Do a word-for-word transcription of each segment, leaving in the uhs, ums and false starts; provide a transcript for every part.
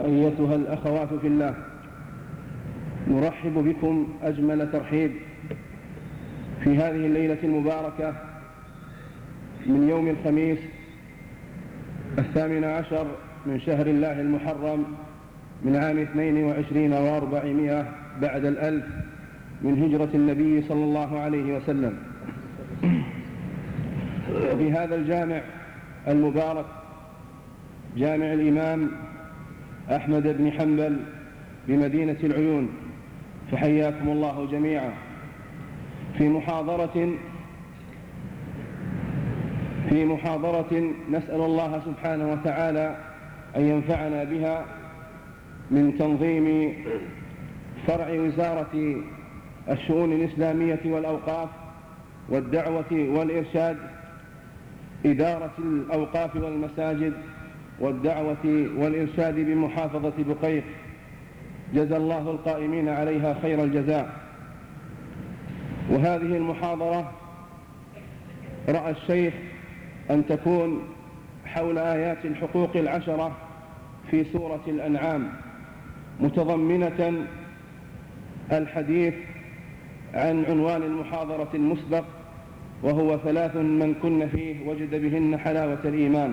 أيتها الأخوات في الله، نرحب بكم أجمل ترحيب في هذه الليلة المباركة من يوم الخميس الثامن عشر من شهر الله المحرم من عام اثنين وعشرين واربعمائة بعد الألف من هجرة النبي صلى الله عليه وسلم، في هذا الجامع المبارك جامع الإمام أحمد بن حنبل بمدينة العيون. فحياكم الله جميعا في محاضرة في محاضرة نسأل الله سبحانه وتعالى أن ينفعنا بها من تنظيم فرع وزارة الشؤون الإسلامية والأوقاف والدعوة والإرشاد، إدارة الأوقاف والمساجد والدعوة والإرشاد بمحافظة بقيق، جزى الله القائمين عليها خير الجزاء. وهذه المحاضرة رأى الشيخ أن تكون حول آيات الحقوق العشرة في سورة الأنعام، متضمنة الحديث عن عنوان المحاضرة المسبق، وهو ثلاث من كن فيه وجد بهن حلاوة الإيمان.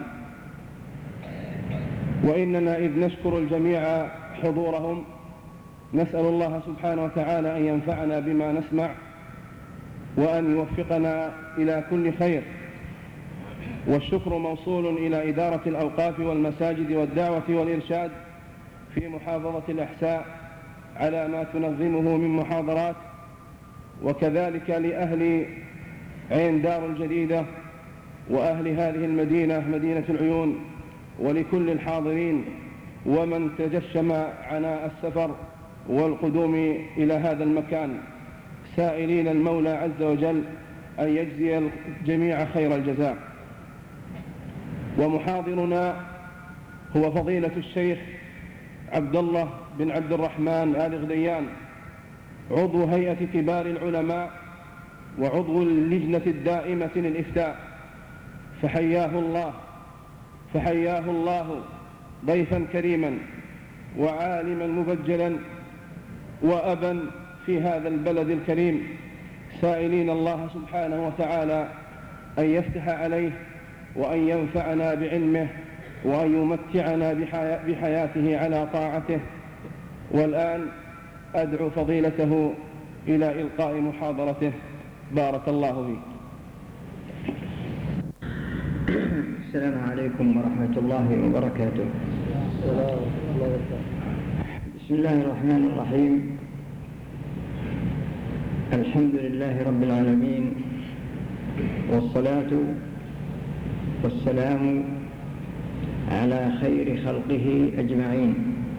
وإننا إذ نشكر الجميع حضورهم نسأل الله سبحانه وتعالى أن ينفعنا بما نسمع وأن يوفقنا إلى كل خير. والشكر موصول إلى إدارة الأوقاف والمساجد والدعوة والإرشاد في محافظة الأحساء على ما تنظمه من محاضرات، وكذلك لأهل عين دار الجديدة وأهل هذه المدينة مدينة العيون، ولكل الحاضرين ومن تجشم عناء السفر والقدوم إلى هذا المكان، سائلين المولى عز وجل أن يجزي الجميع خير الجزاء. ومحاضرنا هو فضيلة الشيخ عبد الله بن عبد الرحمن آل غديان، عضو هيئة كبار العلماء وعضو اللجنة الدائمة للإفتاء، فحياه الله فحياه الله ضيفا كريما وعالما مبجلا وأبا في هذا البلد الكريم، سائلين الله سبحانه وتعالى أن يفتح عليه وأن ينفعنا بعلمه وأن يمتعنا بحياته على طاعته. والآن أدعو فضيلته إلى إلقاء محاضرته، بارك الله فيك. السلام عليكم ورحمة الله وبركاته. بسم الله الرحمن الرحيم. الحمد لله رب العالمين، والصلاة والسلام على خير خلقه أجمعين.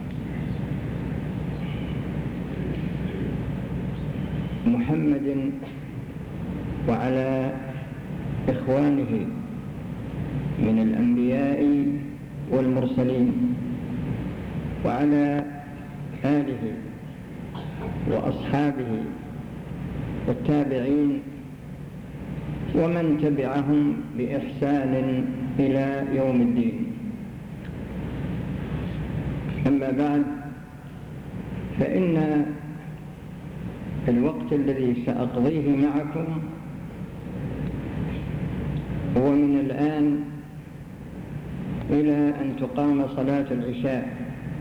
محمد وعلى إخوانه من الأنبياء والمرسلين، وعلى آله وأصحابه والتابعين ومن تبعهم بإحسان إلى يوم الدين. أما بعد، فإن الوقت الذي سأقضيه معكم هو من الآن إلى أن تقام صلاة العشاء،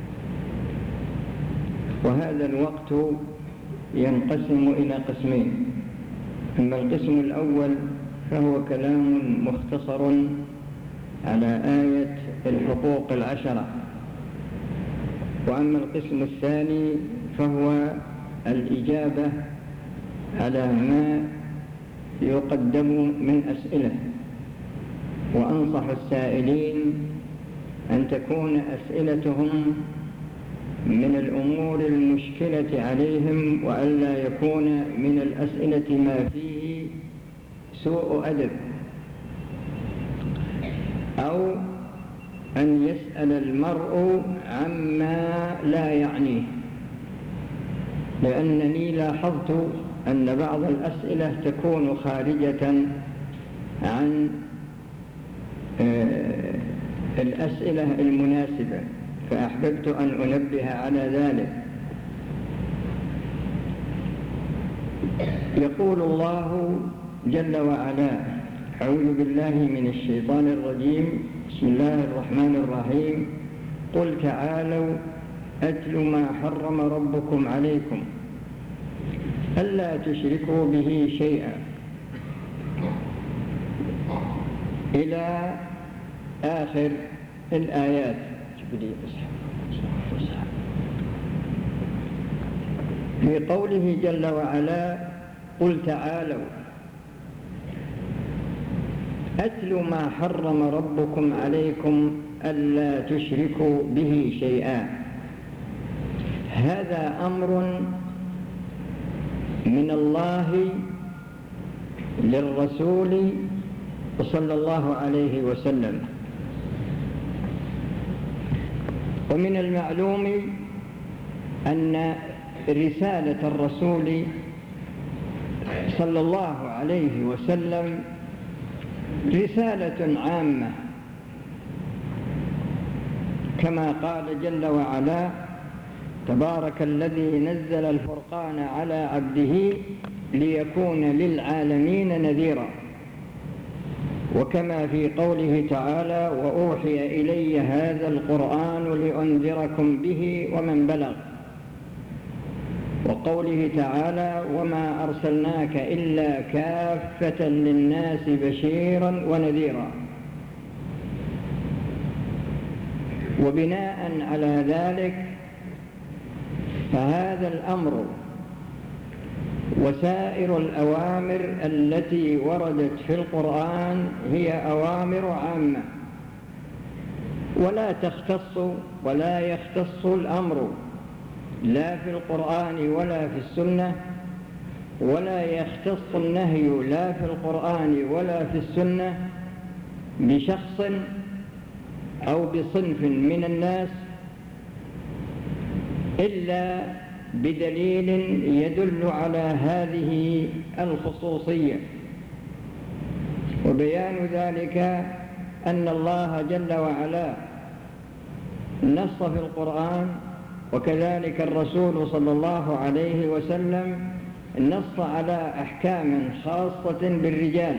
وهذا الوقت ينقسم إلى قسمين. أما القسم الأول فهو كلام مختصر على آية الحقوق العشرة، وأما القسم الثاني فهو الإجابة على ما يقدم من أسئلة. وأنصح السائلين أن تكون أسئلتهم من الأمور المشكلة عليهم، وألا يكون من الأسئلة ما فيه سوء أدب، أو أن يسأل المرء عما لا يعنيه، لأنني لاحظت أن بعض الأسئلة تكون خارجة عن الأسئلة المناسبة، فأحببت أن أنبه على ذلك. يقول الله جل وعلا: أعوذ بالله من الشيطان الرجيم، بسم الله الرحمن الرحيم: قل تعالوا أتل ما حرم ربكم عليكم ألا تشركوا به شيئا، إلى آخر الآيات. في قوله جل وعلا: قل تعالوا أتل ما حرم ربكم عليكم ألا تشركوا به شيئا، هذا أمر من الله للرسول صلى الله عليه وسلم. ومن المعلوم أن رسالة الرسول صلى الله عليه وسلم رسالة عامة، كما قال جل وعلا: تبارك الذي نزل الفرقان على عبده ليكون للعالمين نذيرا. وكما في قوله تعالى: وأوحي إلي هذا القرآن لأنذركم به ومن بلغ. وقوله تعالى: وما أرسلناك إلا كافة للناس بشيرا ونذيرا. وبناء على ذلك فهذا الأمر وسائر الأوامر التي وردت في القرآن هي أوامر عامة، ولا تختص ولا يختص الأمر لا في القرآن ولا في السنة، ولا يختص النهي لا في القرآن ولا في السنة بشخص أو بصنف من الناس إلا بدليل يدل على هذه الخصوصية. وبيان ذلك أن الله جل وعلا نص في القرآن، وكذلك الرسول صلى الله عليه وسلم نص على أحكام خاصة بالرجال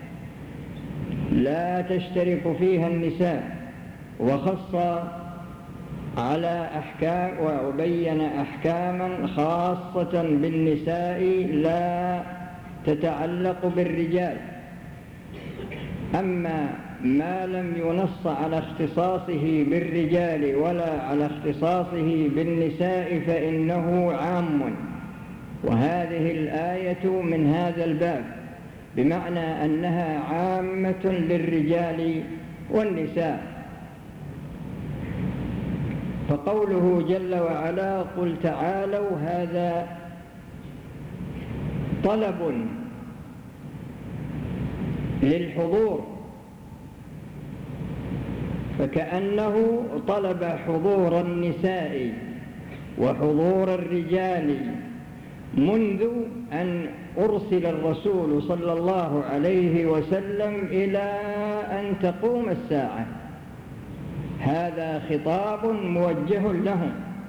لا تشترك فيها النساء، وخص على أحكام وبين أحكاما خاصة بالنساء لا تتعلق بالرجال. أما ما لم ينص على اختصاصه بالرجال ولا على اختصاصه بالنساء فإنه عام، وهذه الآية من هذا الباب، بمعنى أنها عامة للرجال والنساء. فقوله جل وعلا: قل تعالوا، هذا طلب للحضور، فكأنه طلب حضور النساء وحضور الرجال منذ أن أرسل الرسول صلى الله عليه وسلم إلى أن تقوم الساعة. هذا خطاب موجه لهم،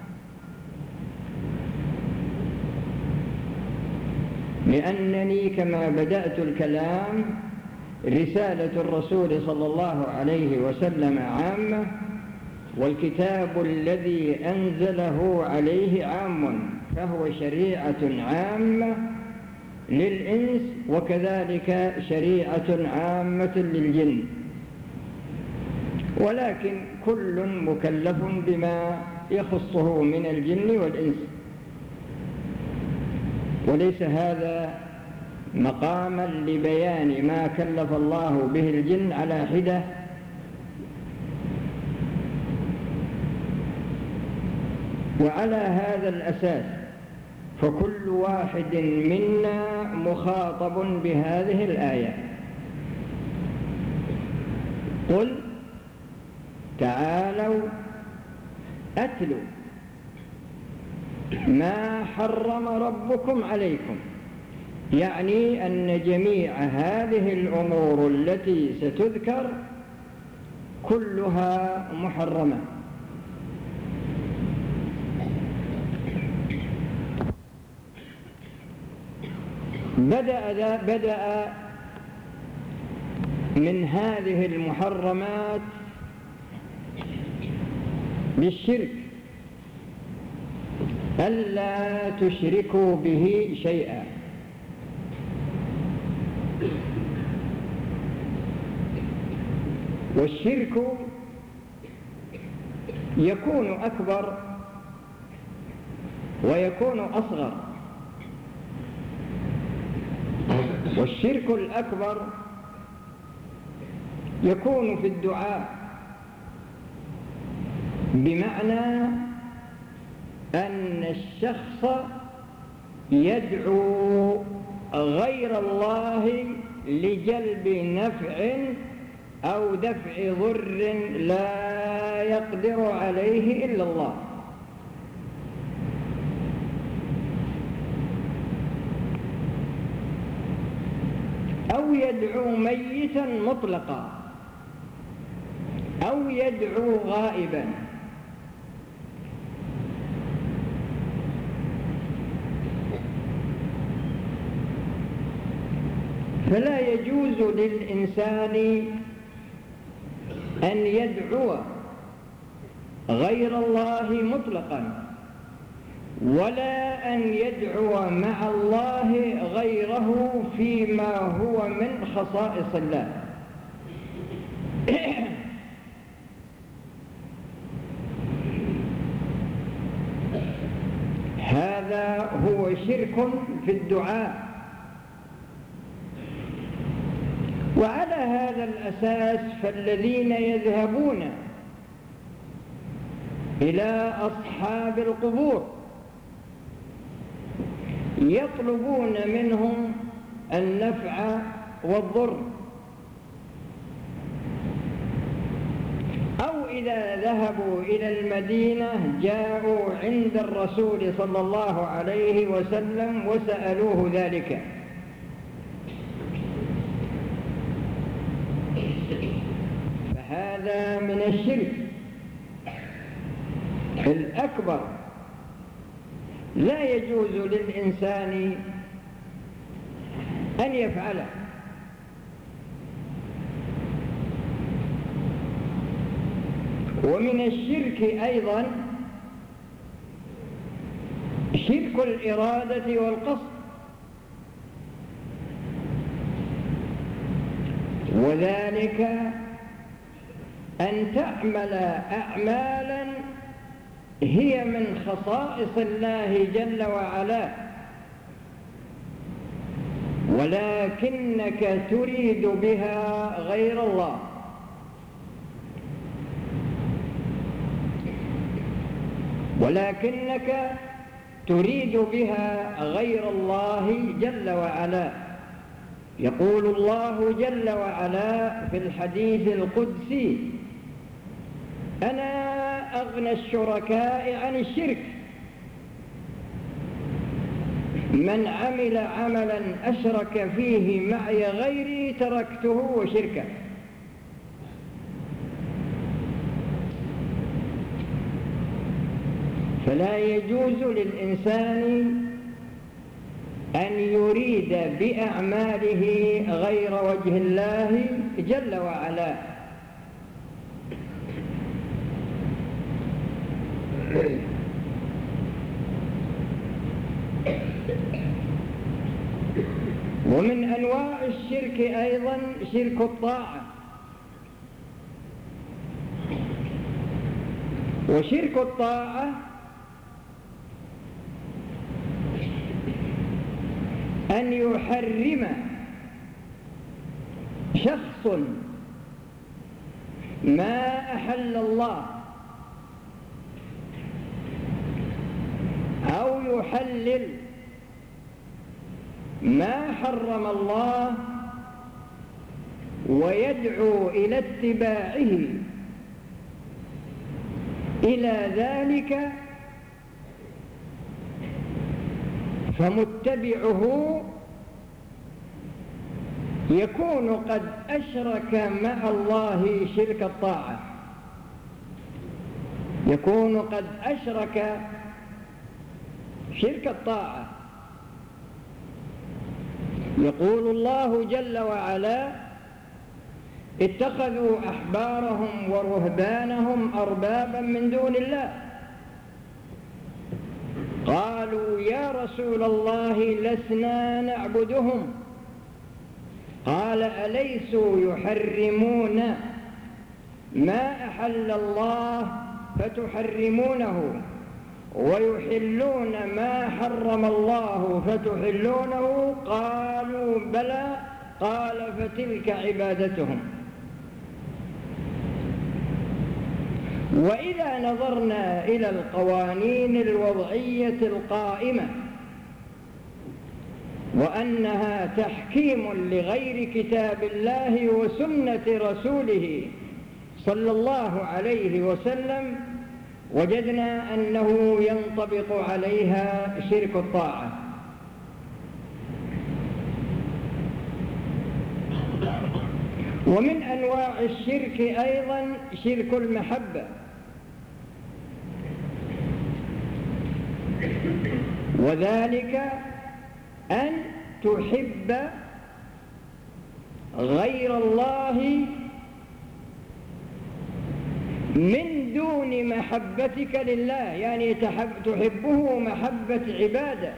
لأنني كما بدأت الكلام رسالة الرسول صلى الله عليه وسلم عامة، والكتاب الذي أنزله عليه عام، فهو شريعة عامة للإنس وكذلك شريعة عامة للجن، ولكن كل مكلف بما يخصه من الجن والإنس، وليس هذا مقاما لبيان ما كلف الله به الجن على حدة، وعلى هذا الأساس فكل واحد منا مخاطب بهذه الآية. قل تعالوا أتلوا ما حرم ربكم عليكم، يعني أن جميع هذه الأمور التي ستذكر كلها محرمة، بدأ, بدأ من هذه المحرمات بالشرك، ألا تشركوا به شيئا. والشرك يكون أكبر ويكون أصغر. والشرك الأكبر يكون في الدعاء، بمعنى أن الشخص يدعو غير الله لجلب نفع أو دفع ضر لا يقدر عليه إلا الله. أو يدعو ميتا مطلقا، أو يدعو غائبا. فلا يجوز للإنسان أن يدعو غير الله مطلقا، ولا أن يدعو مع الله غيره فيما هو من خصائص الله. هذا هو شرك في الدعاء. وعلى هذا الأساس فالذين يذهبون إلى أصحاب القبور يطلبون منهم النفع والضر، أو إذا ذهبوا إلى المدينة جاءوا عند الرسول صلى الله عليه وسلم وسألوه ذلك. فهذا من الشرك الأكبر، لا يجوز للإنسان أن يفعله. ومن الشرك أيضا شرك الإرادة والقصد، وذلك أن تعمل أعمالا هي من خصائص الله جل وعلا، ولكنك تريد بها غير الله. ولكنك تريد بها غير الله جل وعلا. يقول الله جل وعلا في الحديث القدسي: أنا أغنى الشركاء عن الشرك، من عمل عملا أشرك فيه معي غيري تركته وشركه. فلا يجوز للإنسان أن يريد بأعماله غير وجه الله جل وعلا. ومن أنواع الشرك أيضا شرك الطاعة. وشرك الطاعة أن يحرم شخص ما أحل الله، أو يحلل ما حرم الله، ويدعو إلى اتباعه إلى ذلك، فمتبعه يكون قد أشرك مع الله شرك الطاعة، يكون قد أشرك شرك الطاعة. يقول الله جل وعلا: اتخذوا أحبارهم ورهبانهم أربابا من دون الله. قالوا: يا رسول الله لسنا نعبدهم. قال: أليسوا يحرمون ما أحل الله فتحرمونه ويحلون ما حرم الله فتحلونه؟ قالوا: بلى. قال: فتلك عبادتهم. وإذا نظرنا إلى القوانين الوضعية القائمة وأنها تحكيم لغير كتاب الله وسنة رسوله صلى الله عليه وسلم، وجدنا أنه ينطبق عليها شرك الطاعة. ومن أنواع الشرك أيضا شرك المحبة، وذلك أن تحب غير الله من دون محبتك لله، يعني تحب تحبه محبة عبادة،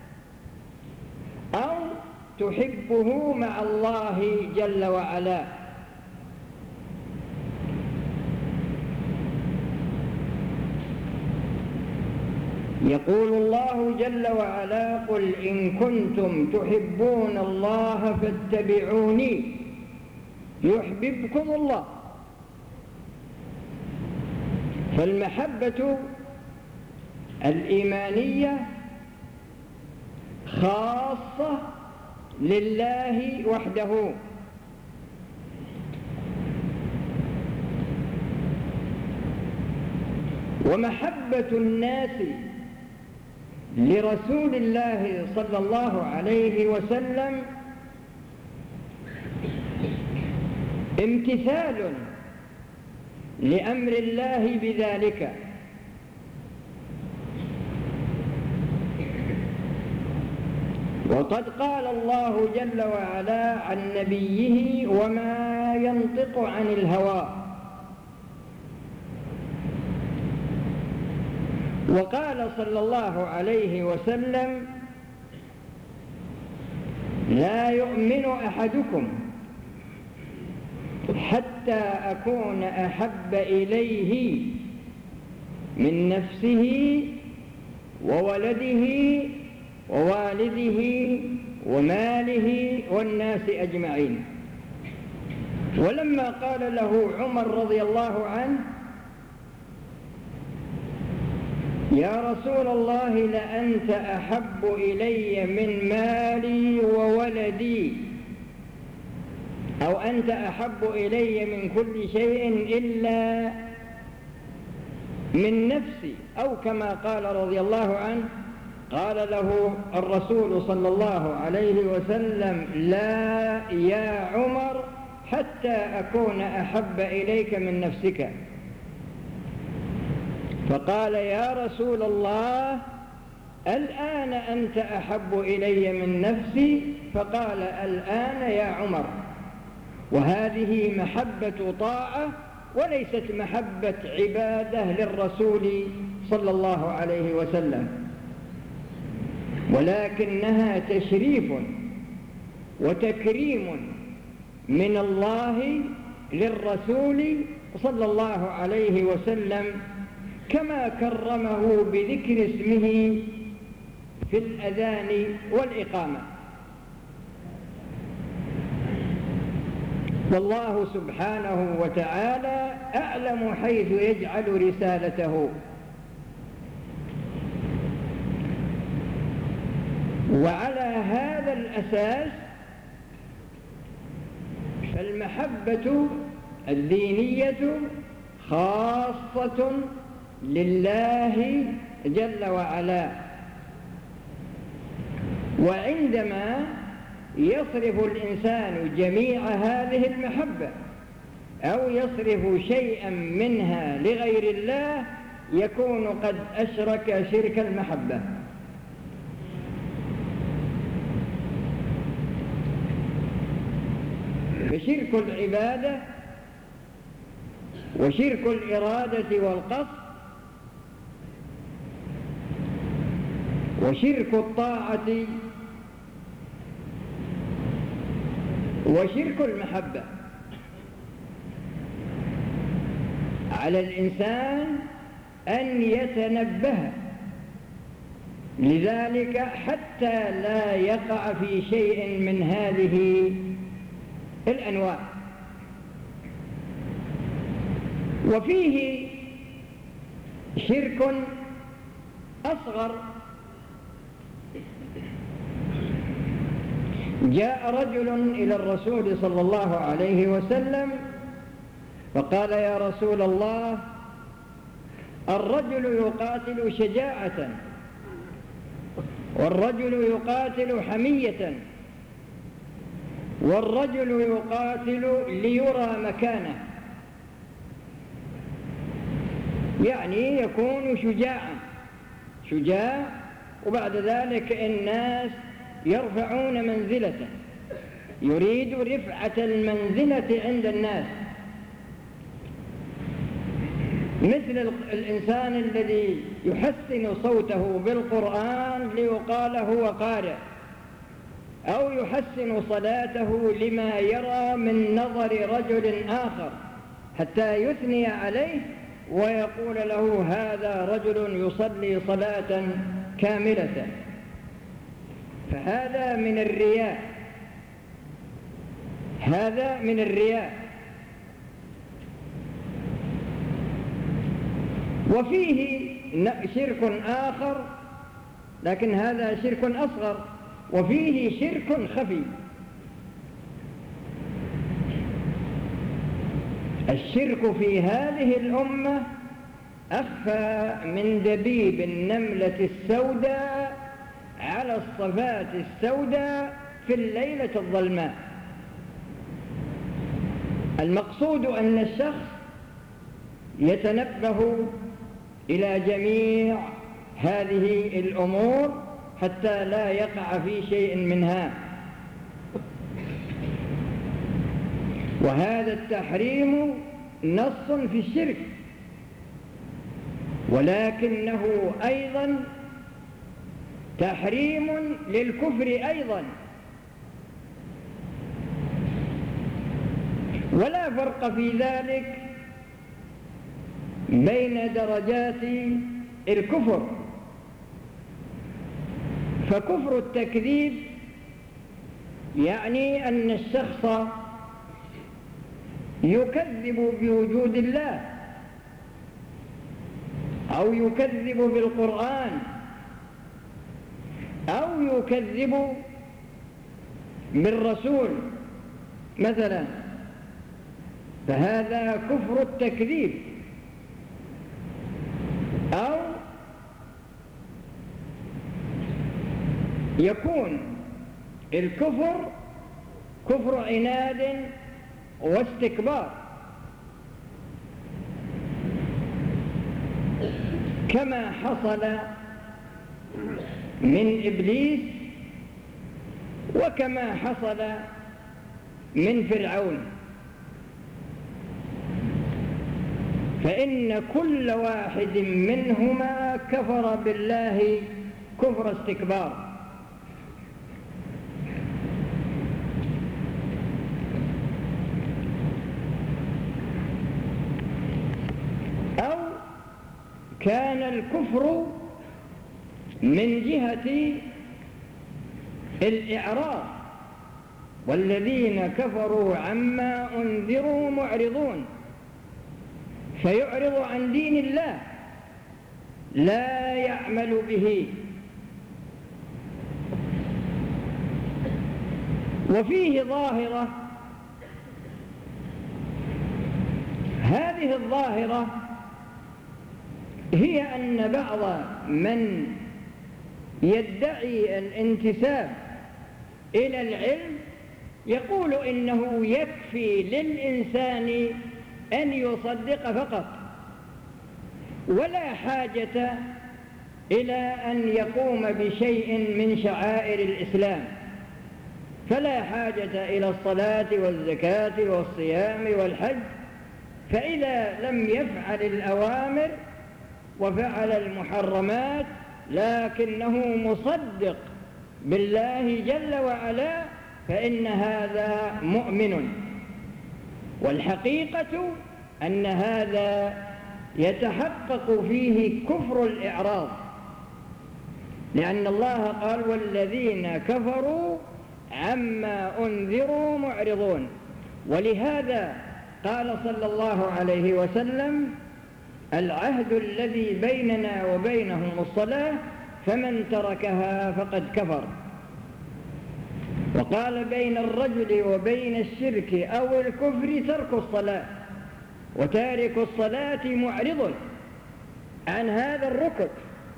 أو تحبه مع الله جل وعلا. يقول الله جل وعلا: قل إن كنتم تحبون الله فاتبعوني يحببكم الله. فالمحبة الإيمانية خاصة لله وحده، ومحبة الناس لرسول الله صلى الله عليه وسلم امتثال لأمر الله بذلك. وقد قال الله جل وعلا عن نبيه: وما ينطق عن الهوى. وقال صلى الله عليه وسلم: لا يؤمن أحدكم حتى أكون أحب إليه من نفسه وولده ووالده وماله والناس أجمعين. ولما قال له عمر رضي الله عنه: يا رسول الله لأنت أحب إلي من مالي وولدي، أو أنت أحب إلي من كل شيء إلا من نفسي، أو كما قال رضي الله عنه، قال له الرسول صلى الله عليه وسلم: لا يا عمر حتى أكون أحب إليك من نفسك. فقال: يا رسول الله الآن أنت أحب إلي من نفسي؟ فقال: الآن يا عمر. وهذه محبة طاعة وليست محبة عبادة للرسول صلى الله عليه وسلم، ولكنها تشريف وتكريم من الله للرسول صلى الله عليه وسلم، كما كرمه بذكر اسمه في الأذان والإقامة. والله سبحانه وتعالى أعلم حيث يجعل رسالته. وعلى هذا الأساس فالمحبة الدينية خاصة لله جل وعلا. وعندما يصرف الإنسان جميع هذه المحبة أو يصرف شيئا منها لغير الله يكون قد أشرك شرك المحبة. فشرك العبادة وشرك الإرادة والقصد وشرك الطاعة وشرك المحبة. على الإنسان أن يتنبه لذلك حتى لا يقع في شيء من هذه الأنواع. وفيه شرك أصغر. جاء رجل إلى الرسول صلى الله عليه وسلم فقال: يا رسول الله، الرجل يقاتل شجاعة، والرجل يقاتل حمية، والرجل يقاتل ليرى مكانه، يعني يكون شجاعا شجاع وبعد ذلك الناس يرفعون منزلته، يريد رفعة المنزلة عند الناس، مثل الإنسان الذي يحسن صوته بالقرآن ليقال هو قارئ، أو يحسن صلاته لما يرى من نظر رجل آخر حتى يثني عليه ويقول له: هذا رجل يصلي صلاة كاملة. فهذا من الرياء، هذا من الرياء. وفيه شرك آخر، لكن هذا شرك أصغر، وفيه شرك خفي. الشرك في هذه الأمة أخفى من دبيب النملة السوداء على الصفات السوداء في الليلة الظلماء. المقصود أن الشخص يتنبه إلى جميع هذه الأمور حتى لا يقع في شيء منها. وهذا التحريم نص في الشرك، ولكنه أيضا تحريم للكفر أيضا. ولا فرق في ذلك بين درجات الكفر، فكفر التكذيب يعني أن الشخص يكذب بوجود الله، أو يكذب بالقرآن، أو يكذب بالرسول مثلا، فهذا كفر التكذيب. أو يكون الكفر كفر عناد واستكبار، كما حصل من إبليس وكما حصل من فرعون. فإن كل واحد منهما كفر بالله كفر استكبار. أو كان الكفر من جهة الإعراض، والذين كفروا عما أنذروا معرضون، فيعرض عن دين الله لا يعمل به. وفيه ظاهرة، هذه الظاهرة هي أن بعض من يدعي الانتساب إلى العلم يقول إنه يكفي للإنسان أن يصدق فقط، ولا حاجة إلى أن يقوم بشيء من شعائر الإسلام، فلا حاجة إلى الصلاة والزكاة والصيام والحج، فإذا لم يفعل الأوامر وفعل المحرمات لكنه مصدق بالله جل وعلا فإن هذا مؤمن. والحقيقة أن هذا يتحقق فيه كفر الإعراض، لأن الله قال والذين كفروا عما أنذروا معرضون. ولهذا قال صلى الله عليه وسلم العهد الذي بيننا وبينهم الصلاة فمن تركها فقد كفر. وقال بين الرجل وبين الشرك أو الكفر ترك الصلاة، وتارك الصلاة معرض عن هذا الركن.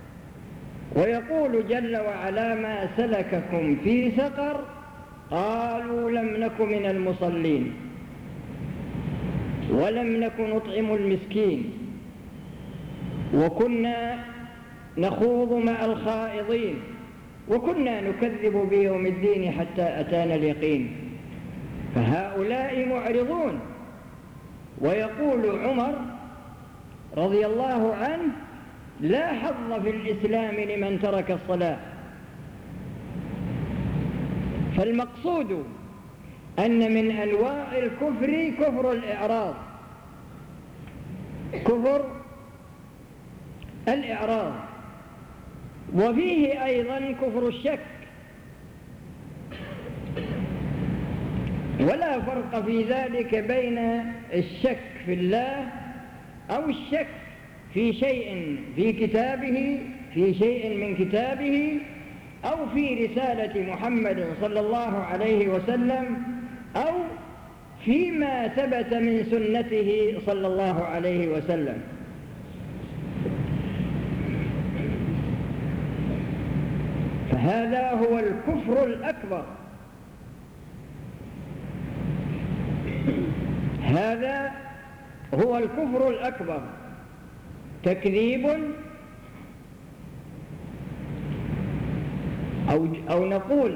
ويقول جل وعلا ما سلككم في سقر قالوا لم نك من المصلين ولم نك نطعم المسكين وكنا نخوض مع الخائضين وكنا نكذب بيوم الدين حتى أتانا اليقين. فهؤلاء معرضون. ويقول عمر رضي الله عنه لا حظ في الإسلام لمن ترك الصلاة. فالمقصود أن من أنواع الكفر كفر الإعراض، كفر الإعراض، وفيه أيضا كفر الشك. ولا فرق في ذلك بين الشك في الله أو الشك في شيء في كتابه في شيء من كتابه أو في رسالة محمد صلى الله عليه وسلم أو فيما ثبت من سنته صلى الله عليه وسلم. فهذا هو الكفر الأكبر، هذا هو الكفر الأكبر، تكذيب أو أو نقول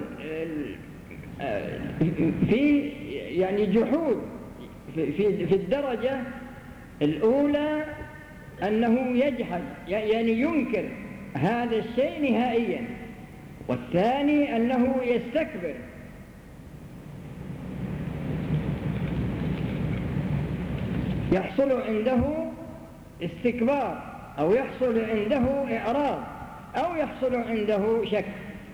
في يعني جحود في في الدرجة الأولى أنه يجحد يعني ينكر هذا الشيء نهائيا، والثاني أنه يستكبر. يحصل عنده استكبار أو يحصل عنده إعراض أو يحصل عنده شك.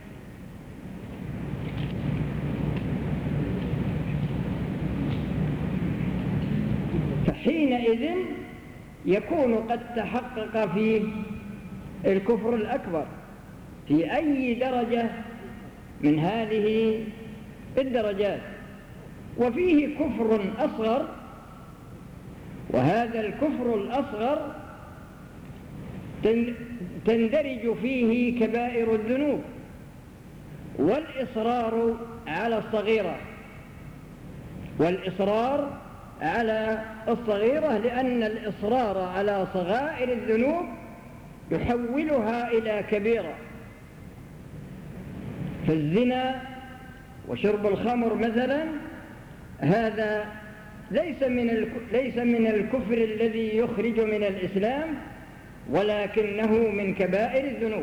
فحينئذ يكون قد تحقق فيه الكفر الأكبر في أي درجة من هذه الدرجات. وفيه كفر أصغر، وهذا الكفر الأصغر تندرج فيه كبائر الذنوب والإصرار على الصغيرة والإصرار على الصغيرة لأن الإصرار على صغائر الذنوب يحولها إلى كبيرة. فالزنا وشرب الخمر مثلا هذا ليس من ليس من الكفر الذي يخرج من الإسلام، ولكنه من كبائر الذنوب.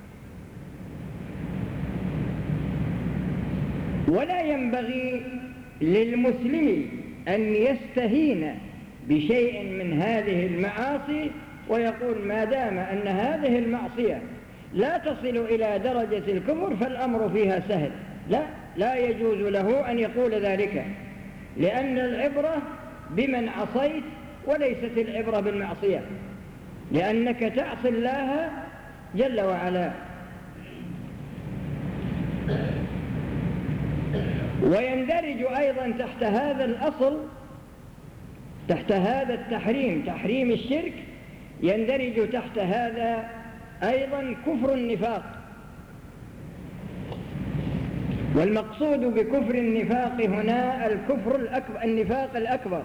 ولا ينبغي للمسلم أن يستهين بشيء من هذه المعاصي ويقول ما دام أن هذه المعصية لا تصل إلى درجة الكفر فالأمر فيها سهل. لا لا يجوز له أن يقول ذلك، لأن العبرة بمن عصيت وليست العبرة بالمعصية، لأنك تعصي الله جل وعلا. ويندرج أيضا تحت هذا الأصل، تحت هذا التحريم، تحريم الشرك، يندرج تحت هذا أيضا كفر النفاق. والمقصود بكفر النفاق هنا الكفر الأكبر، النفاق الأكبر.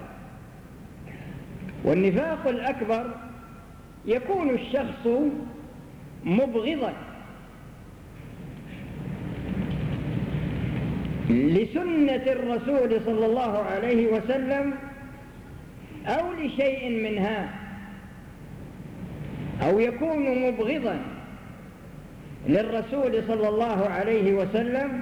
والنفاق الأكبر يكون الشخص مبغضا لسنة الرسول صلى الله عليه وسلم أو لشيء منها، أو يكون مبغضا للرسول صلى الله عليه وسلم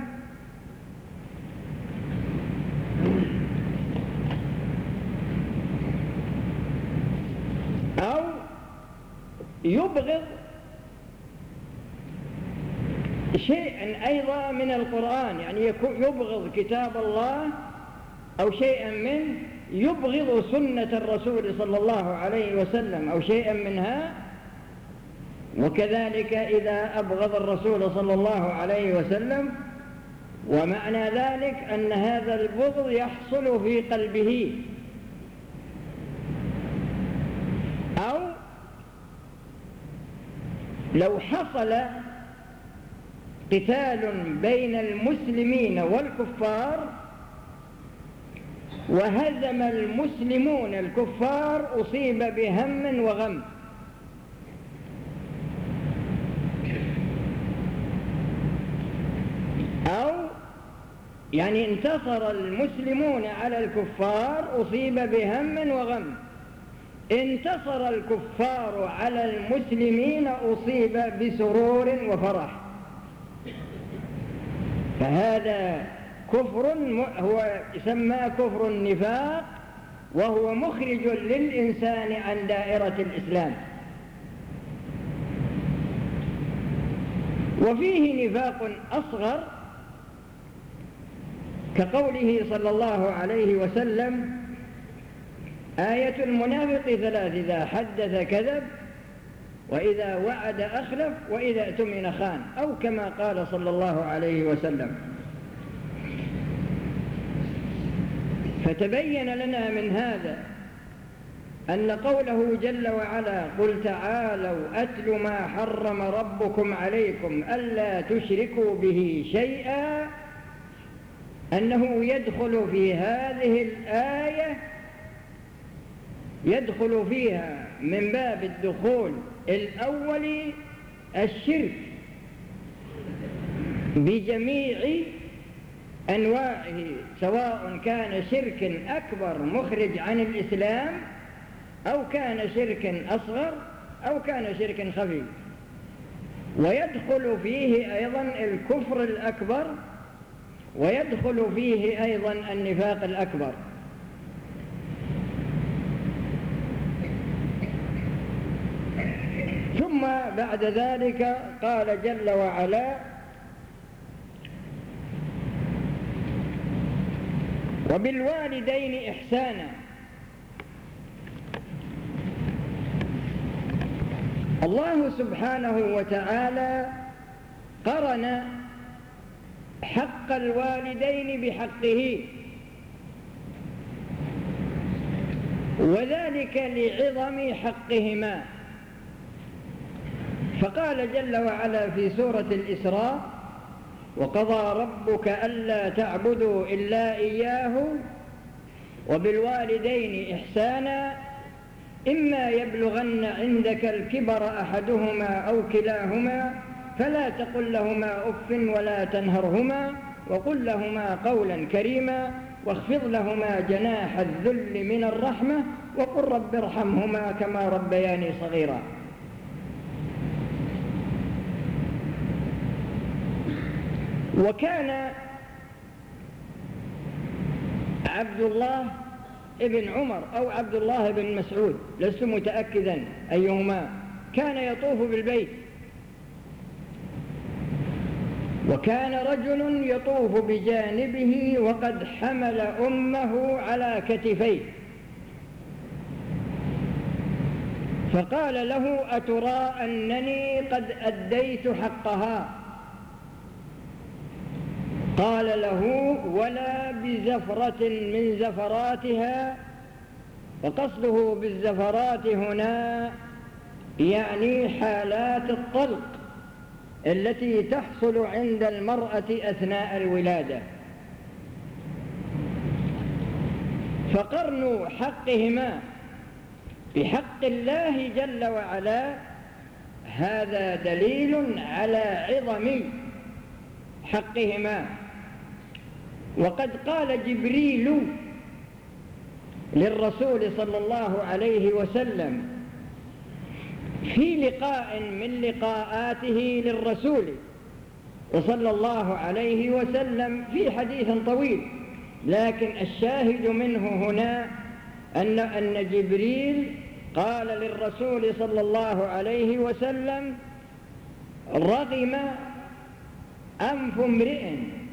أو يبغض شيئا أيضا من القرآن، يعني يبغض كتاب الله أو شيئا منه، يبغض سنة الرسول صلى الله عليه وسلم أو شيئا منها. وكذلك إذا أبغض الرسول صلى الله عليه وسلم، ومعنى ذلك أن هذا البغض يحصل في قلبه، أو لو حصل قتال بين المسلمين والكفار وهزم المسلمون الكفار أصيب بهم وغم، أو يعني انتصر المسلمون على الكفار أصيب بهم وغم، انتصر الكفار على المسلمين أصيب بسرور وفرح. فهذا كفر هو يسمى كفر النفاق، وهو مخرج للإنسان عن دائرة الإسلام. وفيه نفاق أصغر كقوله صلى الله عليه وسلم: آية المنافق ثلاث: إذا حدث كذب، وإذا وعد أخلف، وإذا اؤتمن خان، أو كما قال صلى الله عليه وسلم. فتبين لنا من هذا أن قوله جل وعلا: قل تعالوا أتل ما حرم ربكم عليكم ألا تشركوا به شيئا، أنه يدخل في هذه الآية، يدخل فيها من باب الدخول الأول الشرك بجميع أنواعه، سواء كان شرك أكبر مخرج عن الإسلام، أو كان شرك أصغر، أو كان شرك خفي. ويدخل فيه أيضا الكفر الأكبر، ويدخل فيه أيضا النفاق الأكبر. ثم بعد ذلك قال جل وعلا: وبالوالدين إحسانا. الله سبحانه وتعالى قرن حق الوالدين بحقه، وذلك لعظم حقهما. فقال جل وعلا في سورة الإسراء: وقضى ربك ألا تعبدوا إلا إياه وبالوالدين إحسانا إما يبلغن عندك الكبر أحدهما أو كلاهما فلا تقل لهما أف ولا تنهرهما وقل لهما قولا كريما واخفض لهما جناح الذل من الرحمة وقل رب ارحمهما كما ربياني صغيرا. وكان عبد الله ابن عمر أو عبد الله بن مسعود، لست متأكدا أيهما، كان يطوف بالبيت، وكان رجل يطوف بجانبه وقد حمل أمه على كتفيه، فقال له: أترى أنني قد أديت حقها؟ قال له: ولا بزفرة من زفراتها. وقصده بالزفرات هنا يعني حالات الطلق التي تحصل عند المرأة أثناء الولادة. فقرن حقهما بحق الله جل وعلا هذا دليل على عظم حقهما. وقد قال جبريل للرسول صلى الله عليه وسلم في لقاء من لقاءاته للرسول صلى الله عليه وسلم في حديث طويل، لكن الشاهد منه هنا أن أن جبريل قال للرسول صلى الله عليه وسلم: رغم أنف امرئ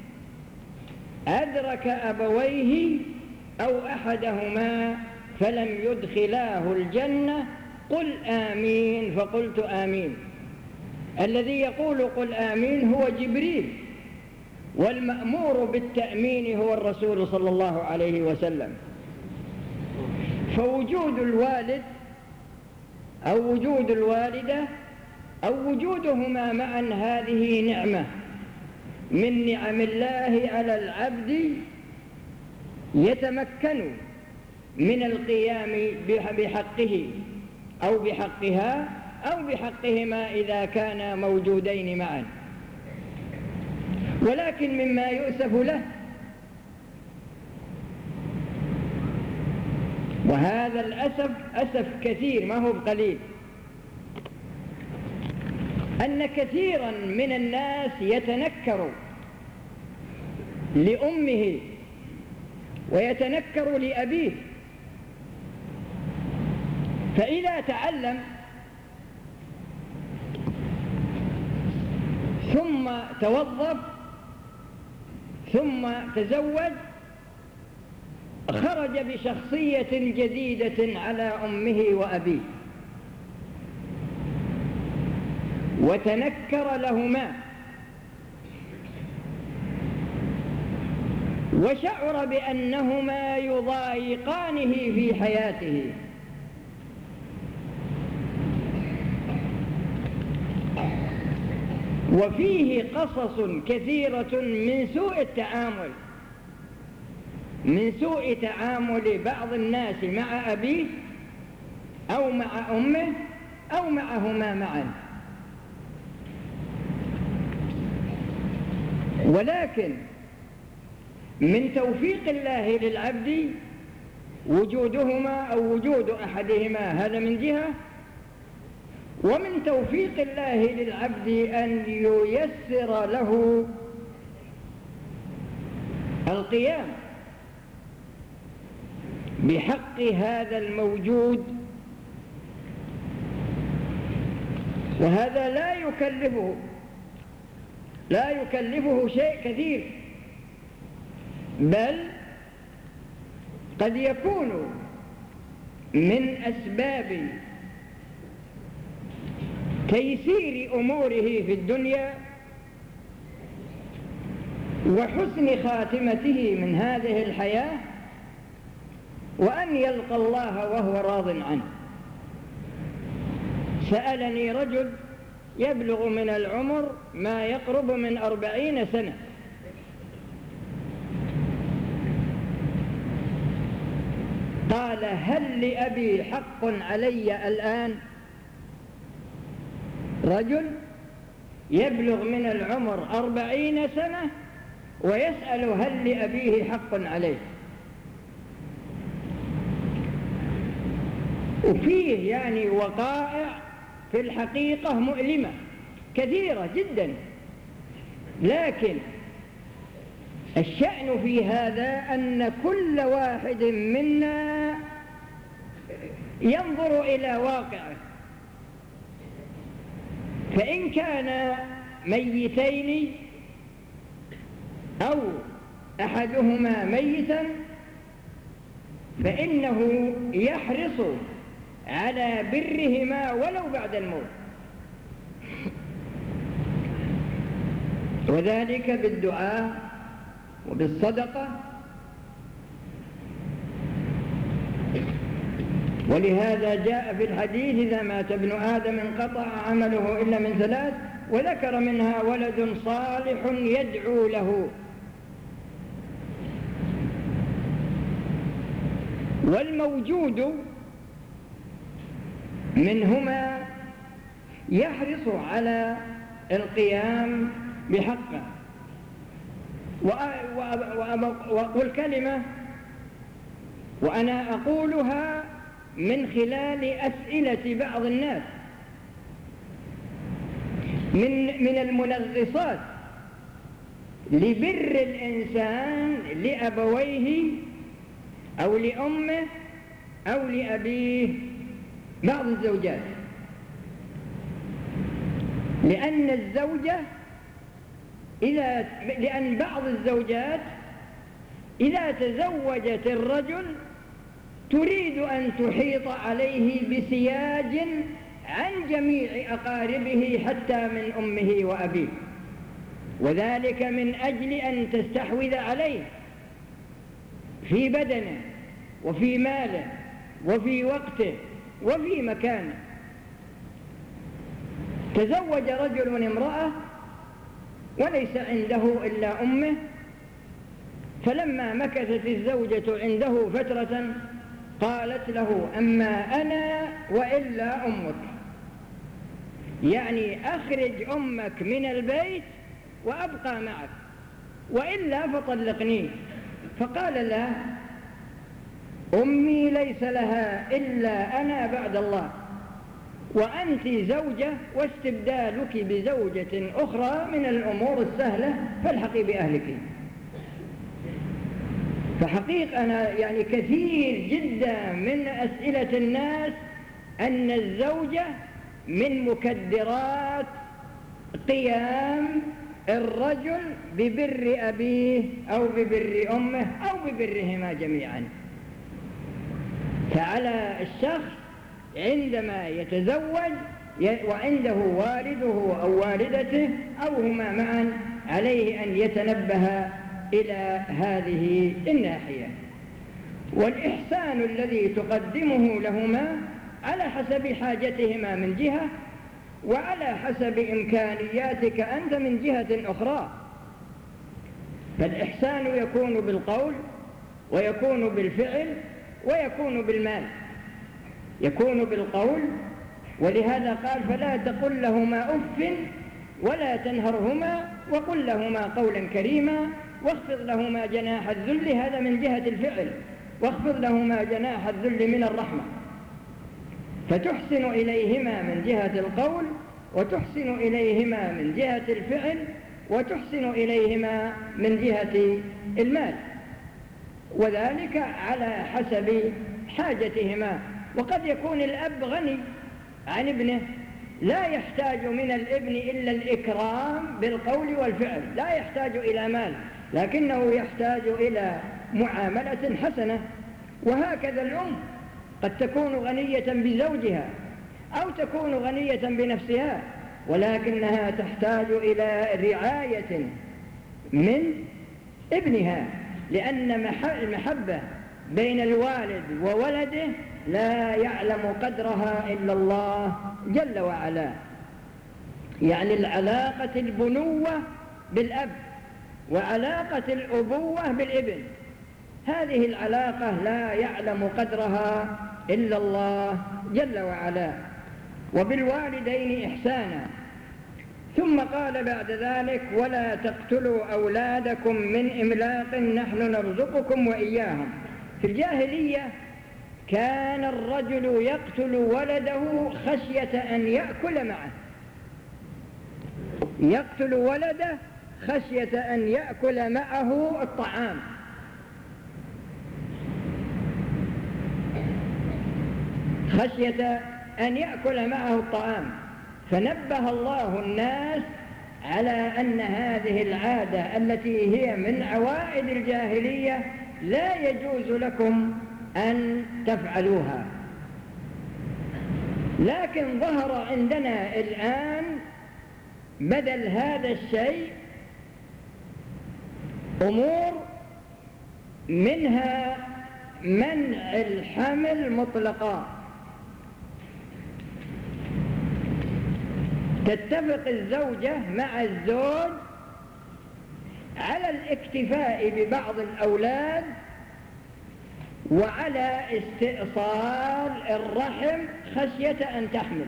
أدرك أبويه أو أحدهما فلم يدخلاه الجنة قل آمين، فقلت آمين. الذي يقول قل آمين هو جبريل، والمأمور بالتأمين هو الرسول صلى الله عليه وسلم. فوجود الوالد أو وجود الوالدة أو وجودهما معا هذه نعمة من نعم الله على العبد يتمكن من القيام بحقه أو بحقها أو بحقهما إذا كانا موجودين معا. ولكن مما يؤسف له، وهذا الأسف أسف كثير ما هو بقليل، أن كثيرا من الناس يتنكر لأمه ويتنكر لأبيه، فإذا تعلم ثم توظف ثم تزوج خرج بشخصية جديدة على أمه وأبيه، وتنكر لهما وشعر بأنهما يضايقانه في حياته. وفيه قصص كثيرة من سوء التعامل من سوء تعامل بعض الناس مع أبيه أو مع أمه أو معهما معا. ولكن من توفيق الله للعبد وجودهما أو وجود أحدهما، هذا من جهة، ومن توفيق الله للعبد أن ييسر له القيام بحق هذا الموجود، وهذا لا يكلفه لا يكلفه شيء كثير، بل قد يكون من أسباب تيسير أموره في الدنيا وحسن خاتمته من هذه الحياة، وأن يلقى الله وهو راض عنه. سألني رجل يبلغ من العمر ما يقرب من أربعين سنة، قال: هل لأبي حق علي الآن؟ رجل يبلغ من العمر أربعين سنة ويسأل هل لأبيه حق عليه. وفيه يعني وقائع في الحقيقة مؤلمة كثيرة جدا، لكن الشأن في هذا أن كل واحد منا ينظر إلى واقعه، فإن كان ميتين أو أحدهما ميتا فإنه يحرص على برهما ولو بعد الموت، وذلك بالدعاء وبالصدقة. ولهذا جاء في الحديث: إذا مات ابن آدم انقطع عمله إلا من ثلاث، وذكر منها ولد صالح يدعو له. والموجود منهما يحرص على القيام بحقه، وأقول كلمة وأنا أقولها من خلال أسئلة بعض الناس من من المنغصات لبر الإنسان لأبويه أو لأمه أو لأبيه بعض الزوجات، لأن الزوجة إذا لأن بعض الزوجات إذا تزوجت الرجل تريد أن تحيط عليه بسياج عن جميع أقاربه حتى من أمه وأبيه، وذلك من أجل أن تستحوذ عليه في بدنه وفي ماله وفي وقته وفي مكانه. تزوج رجل امرأة وليس عنده إلا أمه، فلما مكثت الزوجة عنده فترة قالت له: أما أنا وإلا أمك، يعني أخرج أمك من البيت وأبقى معك، وإلا فطلقني. فقال له: أمي ليس لها إلا أنا بعد الله، وأنت زوجة، واستبدالك بزوجة أخرى من الأمور السهلة، فالحقي بأهلك. فحقيقة أنا يعني كثير جدا من أسئلة الناس أن الزوجة من مكدرات قيام الرجل ببر أبيه أو ببر أمه أو ببرهما جميعا. فعلى الشخص عندما يتزوج وعنده والده أو والدته أو هما معا عليه أن يتنبه إلى هذه الناحية. والإحسان الذي تقدمه لهما على حسب حاجتهما من جهة، وعلى حسب إمكانياتك أنت من جهة أخرى. فالإحسان يكون بالقول ويكون بالفعل ويكون بالمال. يكون بالقول، ولهذا قال: فلا تقل لهما أف ولا تنهرهما وقل لهما قولا كريما واخفض لهما جناح الذل. هذا من جهة الفعل. واخفض لهما جناح الذل من الرحمة. فتحسن إليهما من جهة القول، وتحسن إليهما من جهة الفعل، وتحسن إليهما من جهة المال، وذلك على حسب حاجتهما. وقد يكون الأب غني عن ابنه، لا يحتاج من الابن إلا الإكرام بالقول والفعل، لا يحتاج إلى مال، لكنه يحتاج إلى معاملة حسنة. وهكذا الأم قد تكون غنية بزوجها أو تكون غنية بنفسها، ولكنها تحتاج إلى رعاية من ابنها، لأن المحبة بين الوالد وولده لا يعلم قدرها إلا الله جل وعلا. يعني العلاقة البنوة بالأب وعلاقة الأبوة بالابن، هذه العلاقة لا يعلم قدرها إلا الله جل وعلا. وبالوالدين إحسانا. ثم قال بعد ذلك: ولا تقتلوا أولادكم من إملاق نحن نرزقكم وإياهم. في الجاهلية كان الرجل يقتل ولده خشية أن يأكل معه، يقتل ولده خشية أن يأكل معه الطعام. خشية أن يأكل معه الطعام. فنبه الله الناس على أن هذه العادة التي هي من عوائد الجاهلية لا يجوز لكم أن تفعلوها. لكن ظهر عندنا الآن بدل هذا الشيء أمور، منها منع الحمل مطلقا. تتفق الزوجة مع الزوج على الاكتفاء ببعض الأولاد وعلى استئصال الرحم خشية أن تحمل.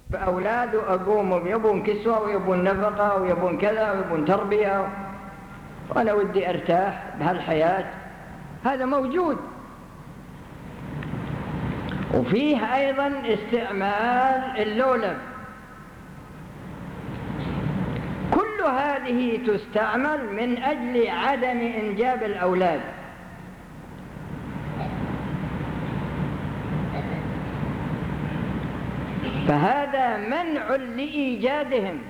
فأولاده أقوموا يبون كسوة ويبون نفقة ويبون كذا ويبون تربية، وأنا ودي أرتاح بهالحياة. هذا موجود. وفيه أيضا استعمال اللولب، كل هذه تستعمل من أجل عدم إنجاب الأولاد. فهذا منع لإيجادهم،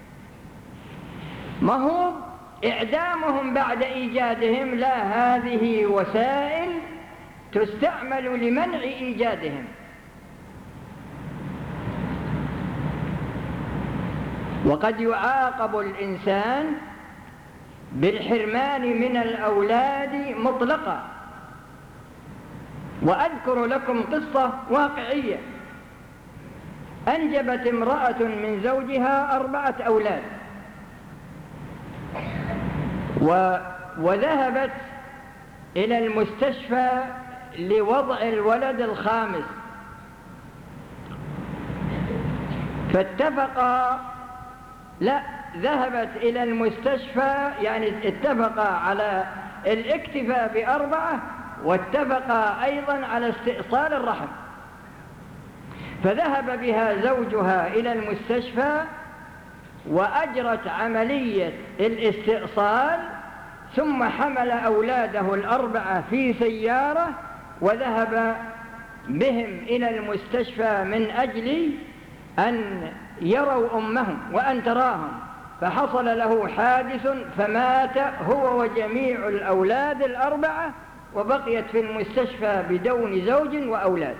ما هو إعدامهم بعد إيجادهم، لا، هذه وسائل تستعمل لمنع إيجادهم. وقد يعاقب الإنسان بالحرمان من الأولاد مطلقا. وأذكر لكم قصة واقعية. أنجبت امرأة من زوجها أربعة أولاد، و... وذهبت إلى المستشفى لوضع الولد الخامس، فاتفقا، لا، ذهبت إلى المستشفى، يعني اتفقا على الاكتفاء بأربعة، واتفقا أيضا على استئصال الرحم. فذهب بها زوجها إلى المستشفى وأجرت عملية الاستئصال، ثم حمل أولاده الأربعة في سيارة وذهب بهم إلى المستشفى من أجل أن يروا أمهم وأن تراهم. فحصل له حادث فمات هو وجميع الأولاد الأربعة، وبقيت في المستشفى بدون زوج وأولاد.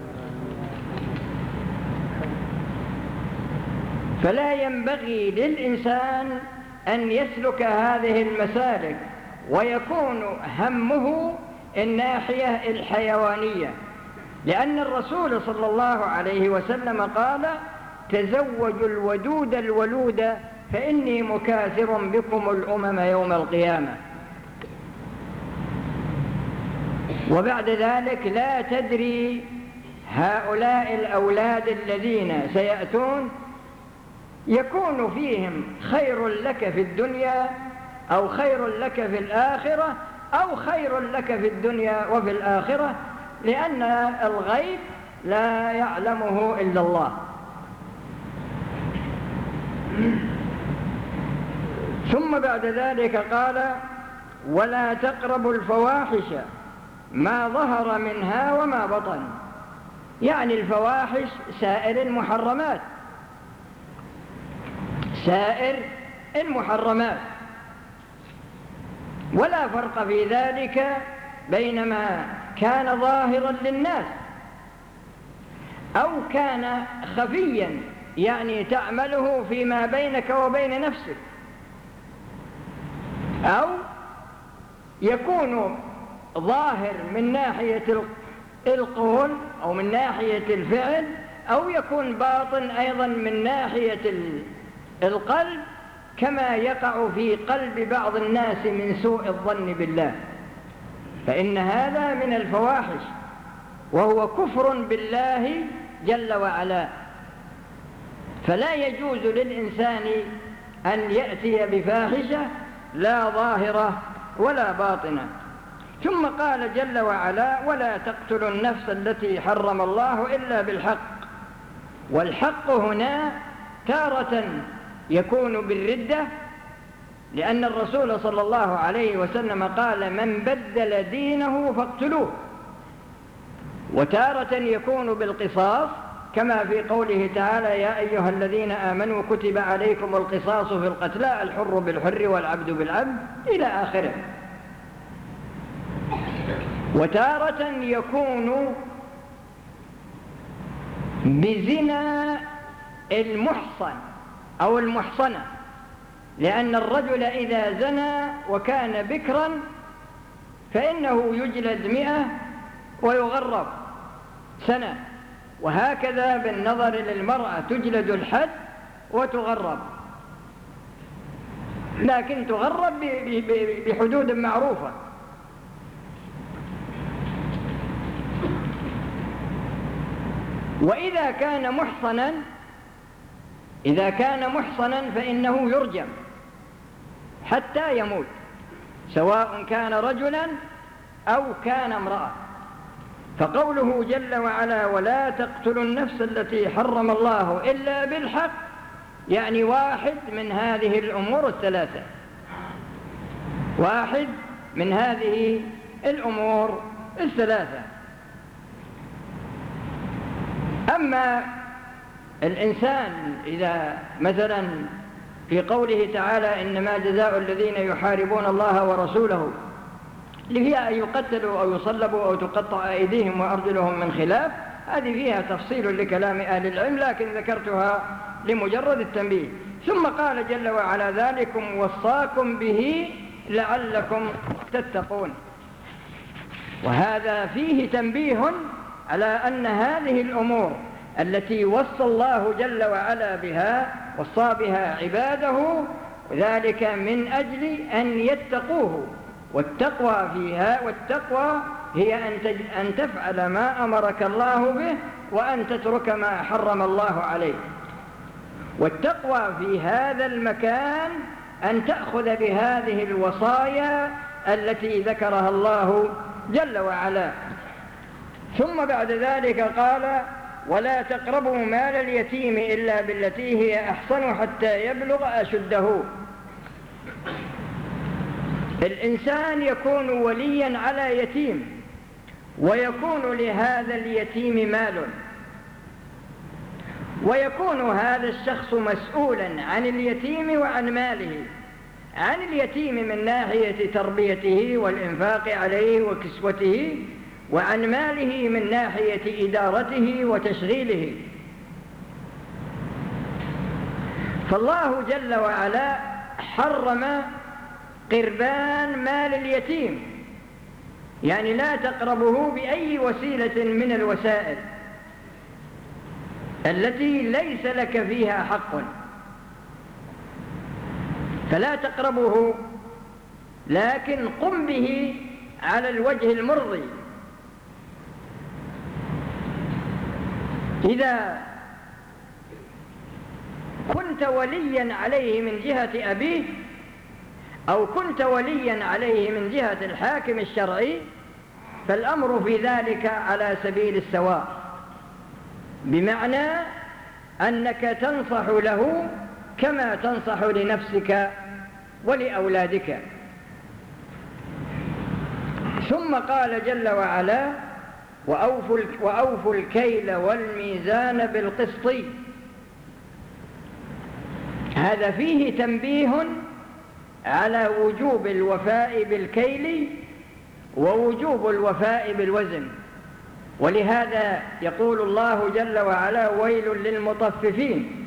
فلا ينبغي للإنسان أن يسلك هذه المسالك ويكون همه الناحية الحيوانية، لأن الرسول صلى الله عليه وسلم قال: تزوجوا الودود الولود فإني مكاثر بكم الأمم يوم القيامة. وبعد ذلك لا تدري هؤلاء الأولاد الذين سيأتون يكون فيهم خير لك في الدنيا أو خير لك في الآخرة، أو خير لك في الدنيا وفي الآخرة، لأن الغيب لا يعلمه إلا الله. ثم بعد ذلك قال: ولا تقربوا الفواحش ما ظهر منها وما بطن، يعني الفواحش سائر المحرمات، سائر المحرمات، ولا فرق في ذلك بين ما كان ظاهرا للناس أو كان خفيا، يعني تعمله فيما بينك وبين نفسك، أو يكون ظاهر من ناحية القول أو من ناحية الفعل، أو يكون باطن أيضا من ناحية القلب، كما يقع في قلب بعض الناس من سوء الظن بالله. فإن هذا من الفواحش، وهو كفر بالله جل وعلا. فلا يجوز للإنسان أن يأتي بفاحشة لا ظاهرة ولا باطنة. ثم قال جل وعلا: ولا تقتلوا النفس التي حرم الله إلا بالحق. والحق هنا تارة يكون بالردة، لأن الرسول صلى الله عليه وسلم قال: من بدل دينه فاقتلوه. وتارة يكون بالقصاص، كما في قوله تعالى: يا أيها الذين آمنوا كتب عليكم القصاص في القتلى، الحر بالحر والعبد بالعبد، إلى آخره. وتارة يكون بزنا المحصن أو المحصنة، لأن الرجل إذا زنى وكان بكرا فإنه يجلد مئة ويغرب سنة، وهكذا بالنظر للمرأة تجلد الحد وتغرب، لكن تغرب بحدود معروفة. وإذا كان محصنا إذا كان محصنا فإنه يرجم حتى يموت، سواء كان رجلا أو كان امرأة. فقوله جل وعلا ولا تقتلوا النفس التي حرم الله إلا بالحق، يعني واحد من هذه الأمور الثلاثة، واحد من هذه الأمور الثلاثة. أما الإنسان إذا مثلا في قوله تعالى إنما جزاء الذين يحاربون الله ورسوله لفيها أن يقتلوا أو يصلبوا أو تقطع أيديهم وأرجلهم من خلاف، هذه فيها تفصيل لكلام أهل العلم، لكن ذكرتها لمجرد التنبيه. ثم قال جل وعلا ذلكم وصاكم به لعلكم تتقون. وهذا فيه تنبيه على أن هذه الأمور التي وصى الله جل وعلا بها وصى بها عباده، ذلك من أجل أن يتقوه. والتقوى فيها والتقوى هي أن تفعل ما أمرك الله به وأن تترك ما حرم الله عليك. والتقوى في هذا المكان أن تأخذ بهذه الوصايا التي ذكرها الله جل وعلا. ثم بعد ذلك قال ولا تقربوا مال اليتيم إلا بالتي هي أحسن حتى يبلغ أشده. الإنسان يكون وليا على يتيم، ويكون لهذا اليتيم مال، ويكون هذا الشخص مسؤولا عن اليتيم وعن ماله، عن اليتيم من ناحية تربيته والإنفاق عليه وكسوته، وعن ماله من ناحية إدارته وتشغيله. فالله جل وعلا حرم قربان مال اليتيم، يعني لا تقربه بأي وسيلة من الوسائل التي ليس لك فيها حق، فلا تقربه، لكن قم به على الوجه المرضي. إذا كنت وليا عليه من جهة أبيه أو كنت وليا عليه من جهة الحاكم الشرعي، فالأمر في ذلك على سبيل السواء، بمعنى أنك تنصح له كما تنصح لنفسك ولأولادك. ثم قال جل وعلا وأوفوا, وأوفوا الكيل والميزان بالقسط. هذا فيه تنبيه على وجوب الوفاء بالكيل ووجوب الوفاء بالوزن. ولهذا يقول الله جل وعلا ويل للمطففين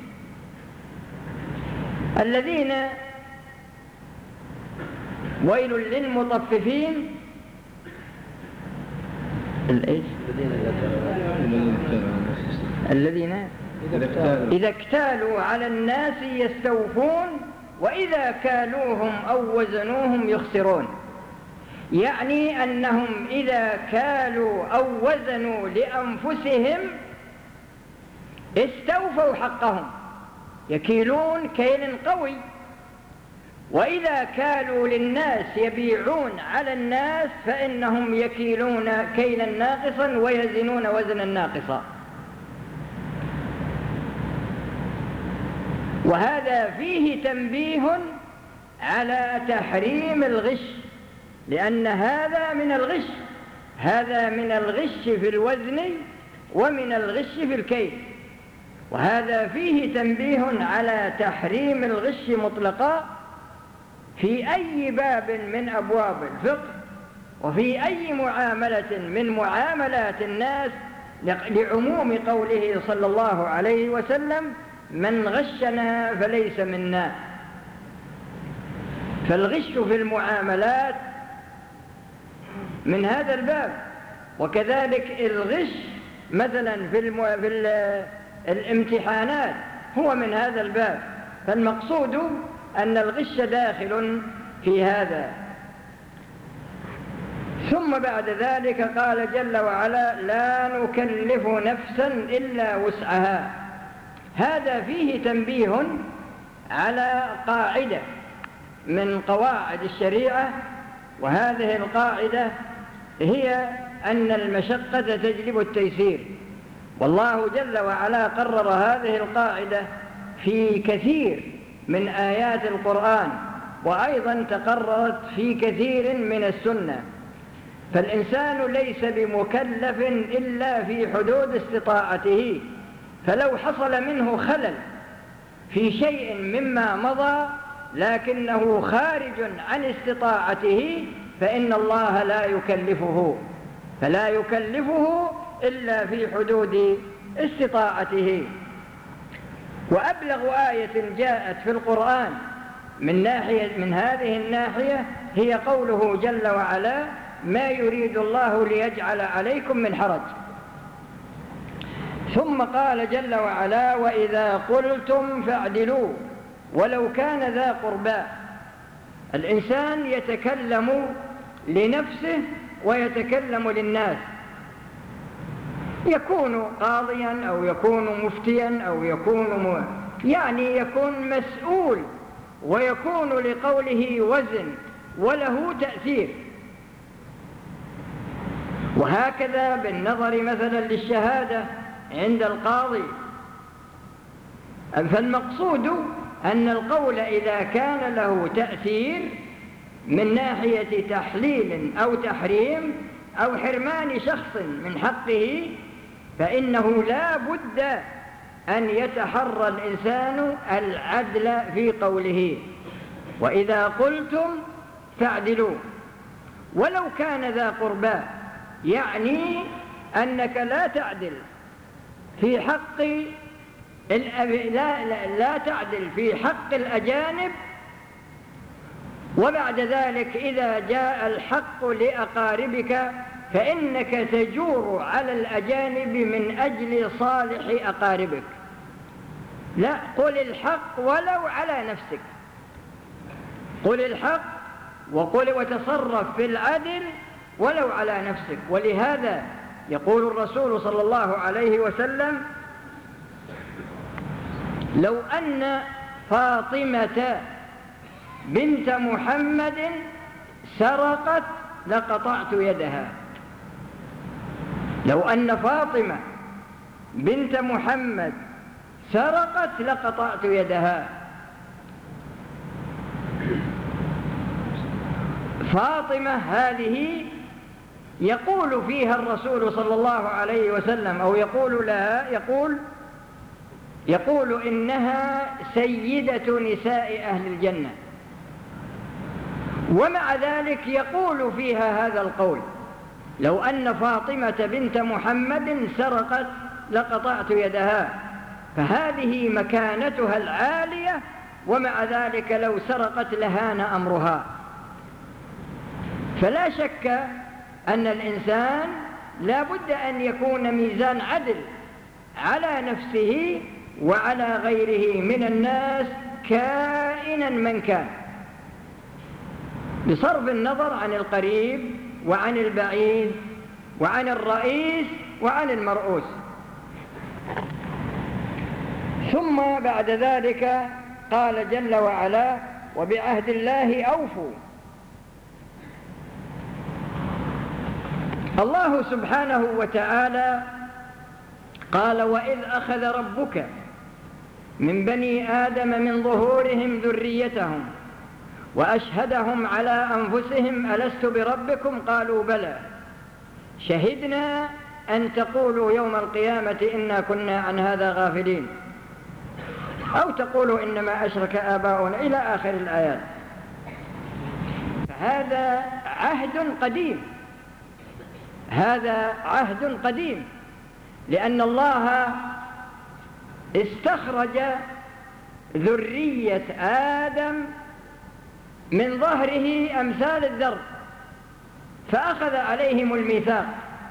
الذين ويل للمطففين الذين إذا اكتالوا على الناس يستوفون وإذا كالوهم أو وزنوهم يخسرون. يعني أنهم إذا كالوا أو وزنوا لأنفسهم استوفوا حقهم، يكيلون كيل قوي، وإذا كالوا للناس يبيعون على الناس فإنهم يكيلون كيلا ناقصا ويزنون وزنا ناقصا. وهذا فيه تنبيه على تحريم الغش، لأن هذا من الغش، هذا من الغش في الوزن ومن الغش في الكيل. وهذا فيه تنبيه على تحريم الغش مطلقا في أي باب من أبواب الفقه وفي أي معاملة من معاملات الناس، لعموم قوله صلى الله عليه وسلم من غشنا فليس منا. فالغش في المعاملات من هذا الباب، وكذلك الغش مثلا في, المو... في ال... الامتحانات هو من هذا الباب. فالمقصود أن الغش داخل في هذا. ثم بعد ذلك قال جل وعلا لا نكلف نفسا إلا وسعها. هذا فيه تنبيه على قاعدة من قواعد الشريعة، وهذه القاعدة هي أن المشقة تجلب التيسير. والله جل وعلا قرر هذه القاعدة في كثير من آيات القرآن، وأيضا تقررت في كثير من السنة. فالإنسان ليس بمكلف إلا في حدود استطاعته، فلو حصل منه خلل في شيء مما مضى لكنه خارج عن استطاعته فإن الله لا يكلفه، فلا يكلفه إلا في حدود استطاعته. وأبلغ آية جاءت في القرآن من ناحية من هذه الناحية هي قوله جل وعلا: ما يريد الله ليجعل عليكم من حرج. ثم قال جل وعلا: وإذا قلتم فاعدلوا ولو كان ذا قربى. الإنسان يتكلم لنفسه ويتكلم للناس، يكون قاضيا أو يكون مفتيا أو يكون م... يعني يكون مسؤول ويكون لقوله وزن وله تأثير. وهكذا بالنظر مثلا للشهادة عند القاضي، فالمقصود أن القول إذا كان له تأثير من ناحية تحليل أو تحريم أو حرمان شخص من حقه فإنه لا بد أن يتحرى الإنسان العدل في قوله. وإذا قلتم فاعدلوا ولو كان ذا قربى، يعني أنك لا تعدل في حق لا, لا, لا تعدل في حق الأجانب، وبعد ذلك إذا جاء الحق لأقاربك فإنك تجور على الأجانب من أجل صالح أقاربك. لا، قل الحق ولو على نفسك، قل الحق وقل وتصرف في العدل ولو على نفسك. ولهذا يقول الرسول صلى الله عليه وسلم: لو أن فاطمة بنت محمد سرقت لقطعت يدها. لو أن فاطمة بنت محمد سرقت لقطعت يدها. فاطمة هذه يقول فيها الرسول صلى الله عليه وسلم أو يقول لها يقول يقول إنها سيدة نساء أهل الجنة، ومع ذلك يقول فيها هذا القول: لو أن فاطمة بنت محمد سرقت لقطعت يدها. فهذه مكانتها العالية، ومع ذلك لو سرقت لهان أمرها. فلا شك أن الإنسان لا بد أن يكون ميزان عدل على نفسه وعلى غيره من الناس كائنا من كان، بصرف النظر عن القريب وعن البعيد وعن الرئيس وعن المرؤوس. ثم بعد ذلك قال جل وعلا: وبعهد الله أوفوا. الله سبحانه وتعالى قال: وإذ أخذ ربك من بني آدم من ظهورهم ذريتهم وأشهدهم على أنفسهم ألست بربكم قالوا بلى شهدنا أن تقولوا يوم القيامة إنا كنا عن هذا غافلين أو تقولوا إنما أشرك آباؤنا إلى آخر الآيات. هذا عهد قديم، هذا عهد قديم، لأن الله استخرج ذرية آدم من ظهره أمثال الذر فأخذ عليهم الميثاق.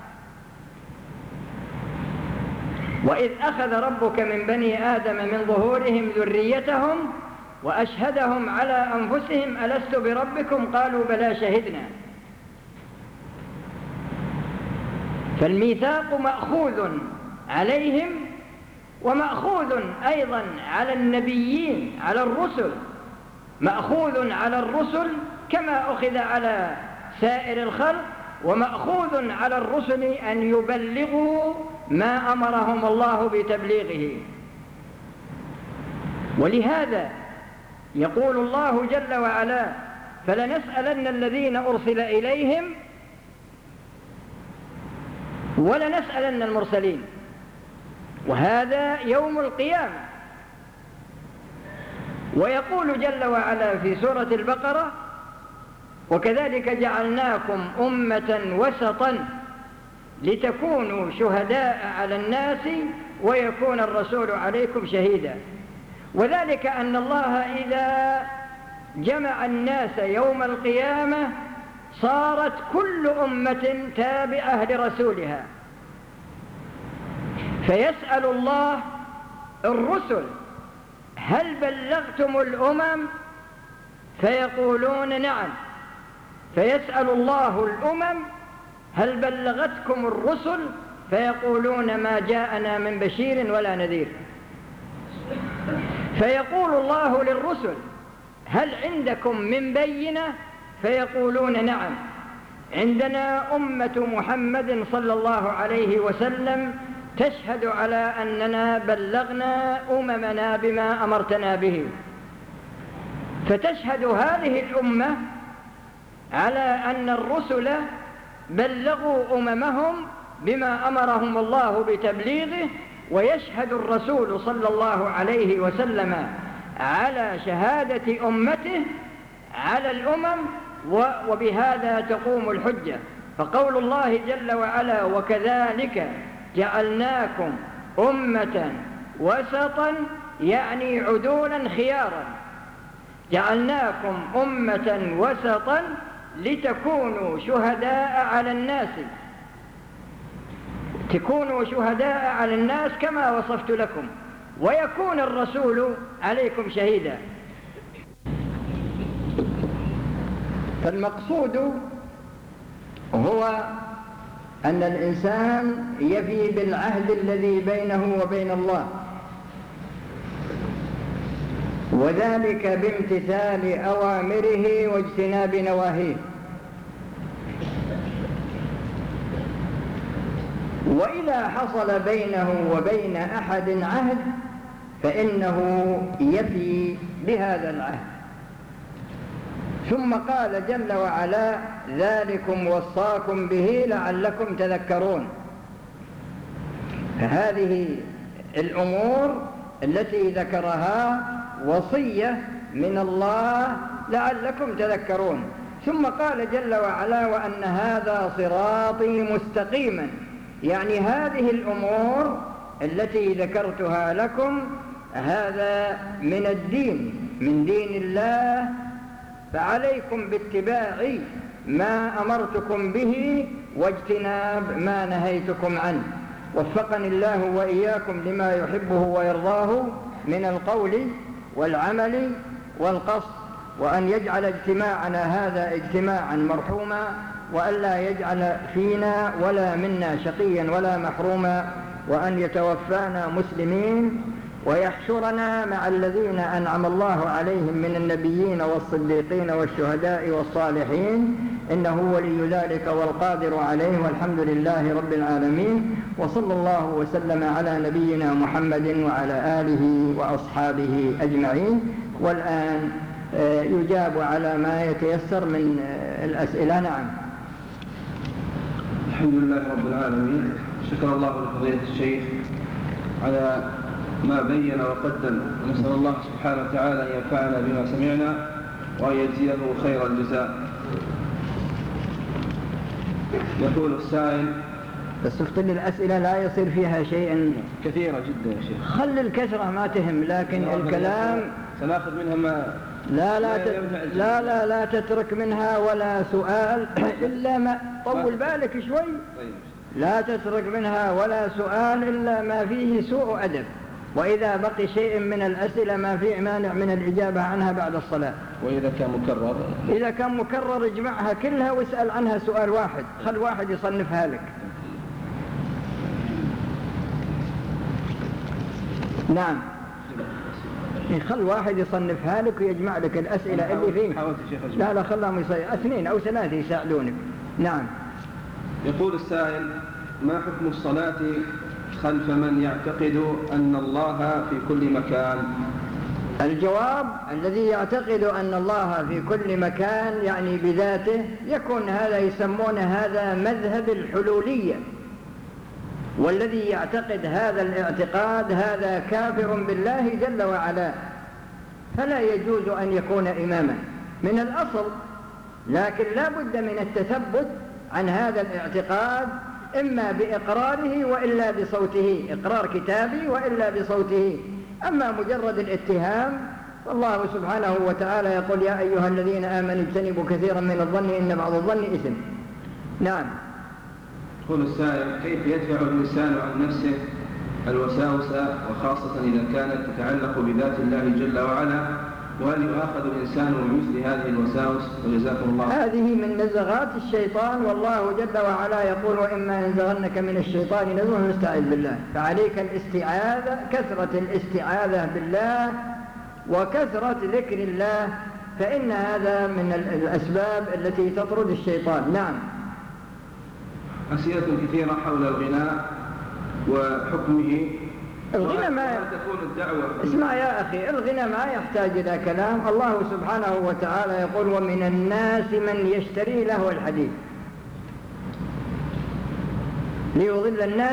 وإذ أخذ ربك من بني آدم من ظهورهم ذريتهم وأشهدهم على أنفسهم ألست بربكم قالوا بلى شهدنا. فالميثاق مأخوذ عليهم ومأخوذ أيضا على النبيين، على الرسل، مأخوذ على الرسل كما أخذ على سائر الخلق، ومأخوذ على الرسل أن يبلغوا ما أمرهم الله بتبليغه. ولهذا يقول الله جل وعلا: فلنسألن الذين أرسل إليهم ولنسألن المرسلين. وهذا يوم القيامة. ويقول جل وعلا في سورة البقرة: وكذلك جعلناكم أمة وسطا لتكونوا شهداء على الناس ويكون الرسول عليكم شهيدا. وذلك أن الله إذا جمع الناس يوم القيامة صارت كل أمة تابعة لرسولها، فيسأل الله الرسل: هل بلغتم الأمم؟ فيقولون نعم. فيسأل الله الأمم: هل بلغتكم الرسل؟ فيقولون ما جاءنا من بشير ولا نذير. فيقول الله للرسل: هل عندكم من بينة؟ فيقولون نعم، عندنا أمة محمد صلى الله عليه وسلم تشهد على أننا بلغنا أممنا بما أمرتنا به. فتشهد هذه الأمة على أن الرسل بلغوا أممهم بما أمرهم الله بتبليغه، ويشهد الرسول صلى الله عليه وسلم على شهادة أمته على الأمم، وبهذا تقوم الحجة. فقول الله جل وعلا: وكذلك جعلناكم أمة وسطا، يعني عدولا خيارا. جعلناكم أمة وسطا لتكونوا شهداء على الناس، تكونوا شهداء على الناس كما وصفت لكم، ويكون الرسول عليكم شهيدا. فالمقصود هو أن الإنسان يفي بالعهد الذي بينه وبين الله، وذلك بامتثال أوامره واجتناب نواهيه. وإذا حصل بينه وبين أحد عهد فإنه يفي بهذا العهد. ثم قال جل وعلا: ذلكم وصاكم به لعلكم تذكرون. فهذه الأمور التي ذكرها وصية من الله لعلكم تذكرون. ثم قال جل وعلا: وأن هذا صراطي مستقيما، يعني هذه الأمور التي ذكرتها لكم هذا من الدين، من دين الله، فعليكم باتباع ما أمرتكم به واجتناب ما نهيتكم عنه. وفقني الله وإياكم لما يحبه ويرضاه من القول والعمل والقصد، وأن يجعل اجتماعنا هذا اجتماعا مرحوما، وألا يجعل فينا ولا منا شقيا ولا محروما، وأن يتوفانا مسلمين ويحشرنا مع الذين أنعم الله عليهم من النبيين والصديقين والشهداء والصالحين، إنه ولي ذلك والقادر عليه، والحمد لله رب العالمين. وصلى الله وسلم على نبينا محمد وعلى آله وأصحابه أجمعين. والآن يجاب على ما يتيسر من الأسئلة. نعم. الحمد لله رب العالمين. شكر الله لفضيلة الشيخ على ما بين وقدم، ونسأل الله سبحانه وتعالى أن ينفعنا بما سمعنا وأن يجزيه خير الجزاء. يقول السائل: بس افتل الأسئلة لا يصير فيها شيء كثيرة جدا يا شيخ. خل الكثرة ما تهم، لكن الكلام سنأخذ منها ما لا لا, ت... لا لا لا تترك منها ولا سؤال إلا ما طول بالك شوي. لا تترك منها ولا سؤال إلا ما فيه سوء أدب، وإذا بقي شيء من الأسئلة ما فيه مانع من الإجابة عنها بعد الصلاة. وإذا كان مكرر إذا كان مكرر اجمعها كلها واسأل عنها سؤال واحد، خل واحد يصنفها لك. نعم. خل واحد يصنفها لك ويجمع لك الأسئلة اللي فيه. لا لا خلهم يصير اثنين أو ثلاثة يساعدونك. نعم. يقول السائل: ما حكم الصلاة خلف من يعتقد أن الله في كل مكان؟ الجواب: الذي يعتقد أن الله في كل مكان يعني بذاته، يكون هذا يسمون هذا مذهب الحلولية، والذي يعتقد هذا الاعتقاد هذا كافر بالله جل وعلا، فلا يجوز أن يكون إماما من الأصل. لكن لا بد من التثبت عن هذا الاعتقاد، إما بإقراره وإلا بصوته، إقرار كتابي وإلا بصوته. أما مجرد الاتهام فالله سبحانه وتعالى يقول: يا أيها الذين آمنوا اجتنبوا كثيرا من الظن إن بعض الظن إثم. نعم. يقول السائل: كيف يدفع الإنسان عن نفسه الوساوس، وخاصة إذا كانت تتعلق بذات الله جل وعلا، وهل يؤاخذ الإنسان بمثل هذه الوساوس؟ وجزاكم الله. هذه من نزغات الشيطان، والله جل وعلا يقول: وإما ينزغنك من الشيطان نزغ فاستعذ بالله. فعليك الاستعاذة، كثرة الاستعاذة بالله وكثرة ذكر الله، فإن هذا من الأسباب التي تطرد الشيطان. نعم. أسئلة كثيرة حول الغناء وحكمه. الغنى ما تكون الدعوة. اسمع يا أخي، الغنى ما يحتاج إلى كلام. الله سبحانه وتعالى يقول: ومن الناس من يشتري لهو الحديث ليضل الناس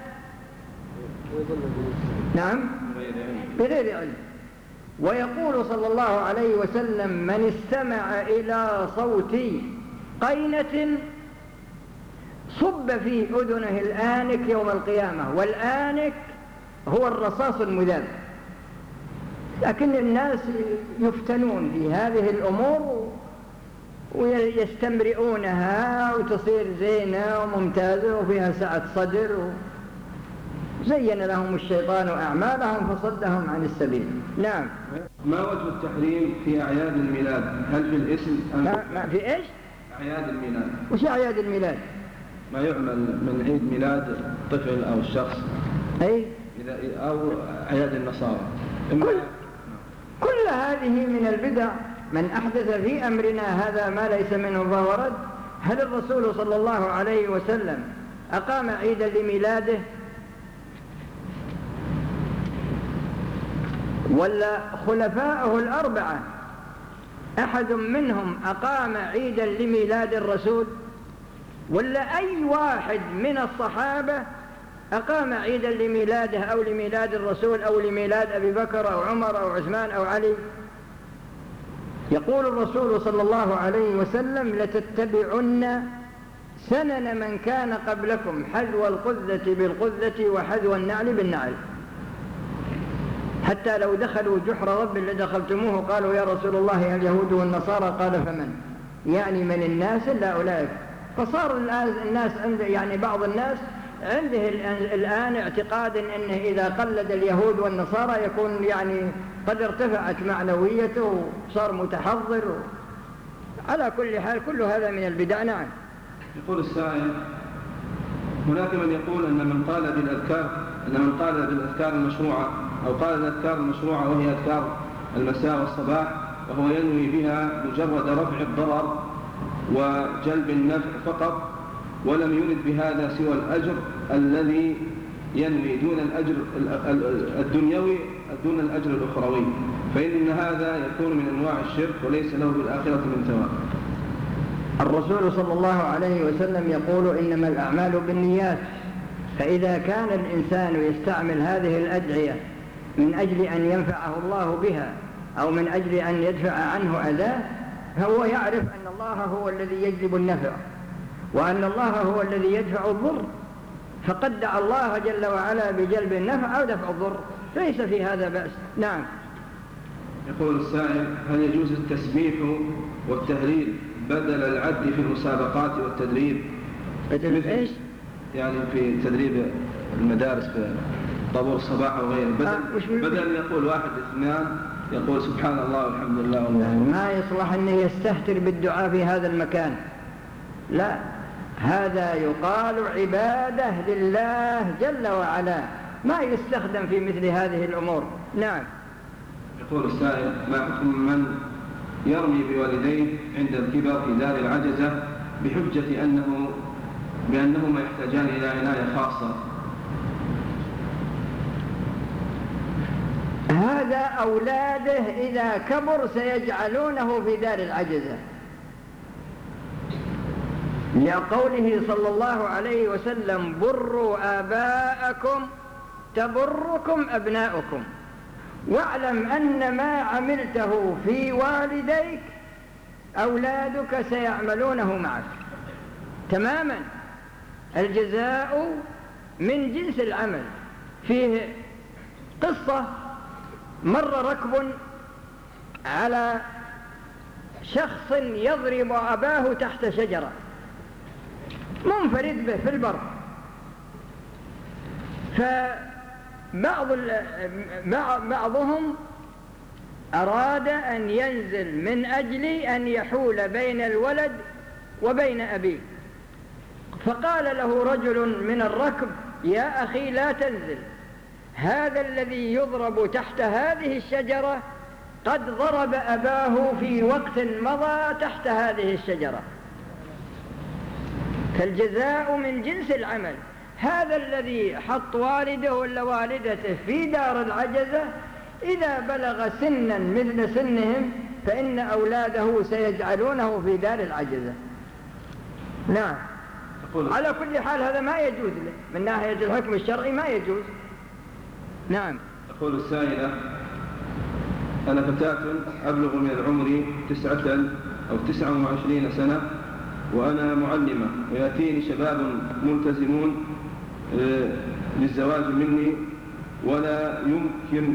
نعم بغير علم. ويقول صلى الله عليه وسلم: من استمع إلى صوت قينة صب في أذنه الآنك يوم القيامة. والآنك هو الرصاص المذاب. لكن الناس يفتنون في هذه الأمور ويستمرئونها وتصير زينة وممتازة وفيها سعة صدر، زين لهم الشيطان أعمالهم فصدهم عن السبيل. نعم. ما وجه التحريم في أعياد الميلاد؟ هل في الاسم أم ما, ما في إيش؟ أعياد الميلاد. وش أعياد الميلاد؟ ما يعمل من عيد ميلاد طفل أو الشخص، أي إذا أو أعياد النصارى. كل, كل هذه من البدع. من أحدث في أمرنا هذا ما ليس منه فهو رد. هل الرسول صلى الله عليه وسلم أقام عيدا لميلاده؟ ولا خلفاءه الأربعة أحد منهم أقام عيدا لميلاد الرسول؟ ولا أي واحد من الصحابة أقام عيدا لميلاده أو لميلاد الرسول أو لميلاد أبي بكر أو عمر أو عثمان أو علي؟ يقول الرسول صلى الله عليه وسلم: لتتبعن سنن من كان قبلكم حذو القذة بالقذة وحذو النعل بالنعل. حتى لو دخلوا جحر رب لدخلتموه قالوا: يا رسول الله اليهود والنصارى؟ قال: فمن؟ يعني من الناس إلا أولئك. فصار الناس عند يعني بعض الناس عنده الآن اعتقاد أنه إذا قلد اليهود والنصارى يكون يعني قد ارتفعت معنويته وصار متحضر. على كل حال كل هذا من البدع. نعم. يقول السائل: هناك من يقول أن من قال بالأذكار أن من قال بالأذكار المشروعة أو قال الأذكار المشروعة وهي أذكار المساء والصباح وهو ينوي بها مجرد رفع الضرر وجلب النفع فقط، ولم يرد بهذا سوى الأجر الذي ينوي دون الأجر الدنيوي دون الأجر الأخروي، فإن هذا يكون من أنواع الشرك وليس له بالآخرة من ثواب. الرسول صلى الله عليه وسلم يقول: إنما الأعمال بالنيات. فإذا كان الإنسان يستعمل هذه الأدعية من أجل أن ينفعه الله بها أو من أجل أن يدفع عنه أذاه، فهو يعرف أن الله هو الذي يجلب النفع وأن الله هو الذي يدفع الضر، فقد دعا الله جل وعلا بجلب النفع أو دفع الضر، ليس في هذا بأس. نعم. يقول السائل: هل يجوز التسبيح والتهليل بدل العد في المسابقات والتدريب؟ بدل إيش؟ يعني في تدريب المدارس في طابور الصباح وغيره، بدل, آه بدل يقول واحد اثنان يقول سبحان الله والحمد لله والله. ما يصلح أنه يستهتر بالدعاء في هذا المكان، لا، هذا يقال عبادة لله جل وعلا، ما يستخدم في مثل هذه الأمور. نعم. يقول السائل: ما حكم من يرمي بوالديه عند الكبر في دار العجزة بحجة أنه بأنهما يحتاجان إلى عناية خاصة؟ هذا أولاده إذا كبر سيجعلونه في دار العجزة، لقوله صلى الله عليه وسلم: بروا آباءكم تبركم أبناؤكم. واعلم أن ما عملته في والديك أولادك سيعملونه معك تماما. الجزاء من جنس العمل. فيه قصة: مر ركب على شخص يضرب أباه تحت شجرة منفرد به في البر، فبعض بعضهم أراد أن ينزل من أجل أن يحول بين الولد وبين أبيه، فقال له رجل من الركب: يا أخي لا تنزل، هذا الذي يضرب تحت هذه الشجرة قد ضرب أباه في وقت مضى تحت هذه الشجرة. فالجزاء من جنس العمل. هذا الذي حط والده ولا والدته في دار العجزة إذا بلغ سنا مثل سنهم فإن أولاده سيجعلونه في دار العجزة. نعم. على كل حال هذا ما يجوز له من ناحية الحكم الشرعي، ما يجوز. نعم. تقول السائلة: أنا فتاة أبلغ من العمر تسعة أو تسعة وعشرين سنة وأنا معلمة، ويأتيني شباب ملتزمون للزواج مني ولا يمكن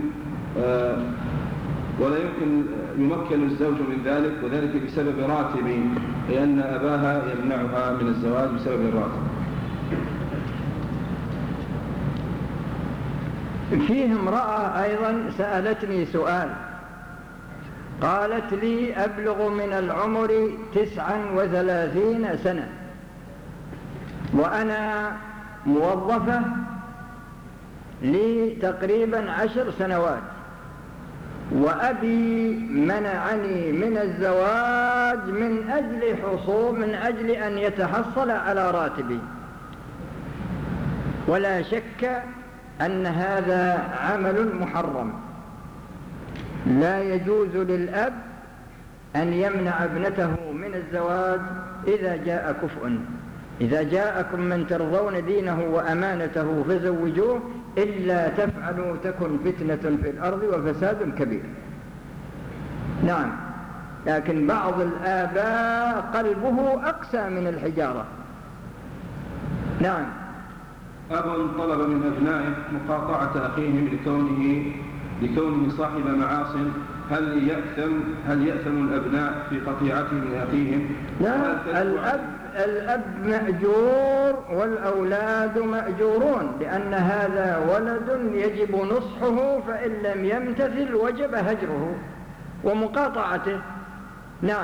ولا يمكن يمكن الزوج من ذلك، وذلك بسبب راتبي، لأن أباها يمنعها من الزواج بسبب الراتب. فيه امرأة أيضا سألتني سؤال، قالت لي: أبلغ من العمر تسعا وثلاثين سنة وأنا موظفة لي تقريبا عشر سنوات، وأبي منعني من الزواج من أجل حصول من أجل أن يتحصل على راتبي، ولا شك أن هذا عمل محرم. لا يجوز للأب أن يمنع ابنته من الزواج إذا جاء كفء. إذا جاءكم من ترضون دينه وأمانته فزوجوه، إلا تفعلوا تكن فتنة في الأرض وفساد كبير. نعم. لكن بعض الآباء قلبه أقسى من الحجارة. نعم. أب طلب من أبنائه مقاطعة أخيهم لكونه لكونه صاحب معاصٍ، هل يأثم هل يأثم الأبناء في قطيعتهم لأخيهم؟ لا، الأب الأب مأجور والأولاد مأجورون، لأن هذا ولد يجب نصحه، فإن لم يمتثل وجب هجره ومقاطعته. نعم.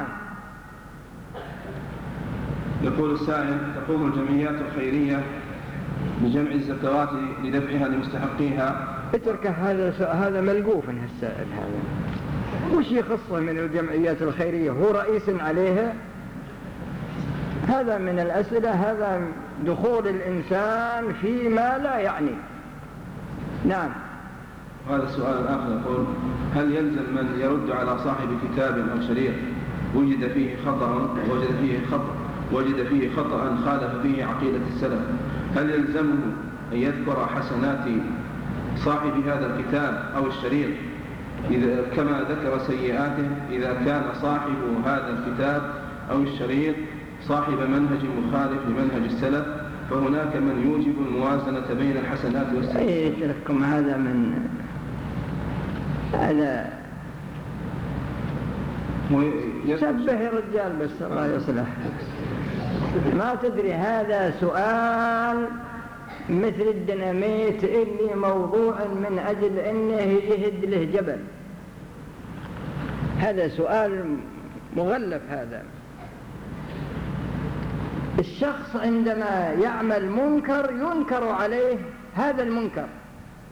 يقول السائل: تقوم الجمعيات الخيرية بجمع الزكوات لدفعها لمستحقيها. اترك هذا هذا ملقوف السائل هذا، وش يخصه من الجمعيات الخيرية؟ هو رئيس عليها؟ هذا من الأسئلة، هذا دخول الإنسان فيما لا يعني. نعم. هذا السؤال الآخر يقول: هل يلزم من يرد على صاحب كتاب أو شريط وجد فيه خطأ وجد فيه خطأ وجد فيه خطأ خالف فيه عقيدة السلف، هل يلزمه أن يذكر حسنات صاحب هذا الكتاب أو الشريط إذا كما ذكر سيئاته إذا كان صاحب هذا الكتاب أو الشريط صاحب منهج مخالف لمنهج السلف، فهناك من يوجب الموازنة بين الحسنات والسيئات؟ يترككم هذا من هذا سبه الرجال بس الله يصلح. ما تدري، هذا سؤال مثل الديناميت اللي موضوع من أجل أنه يهد له جبل. هذا سؤال مغلف. هذا الشخص عندما يعمل منكر ينكر عليه هذا المنكر،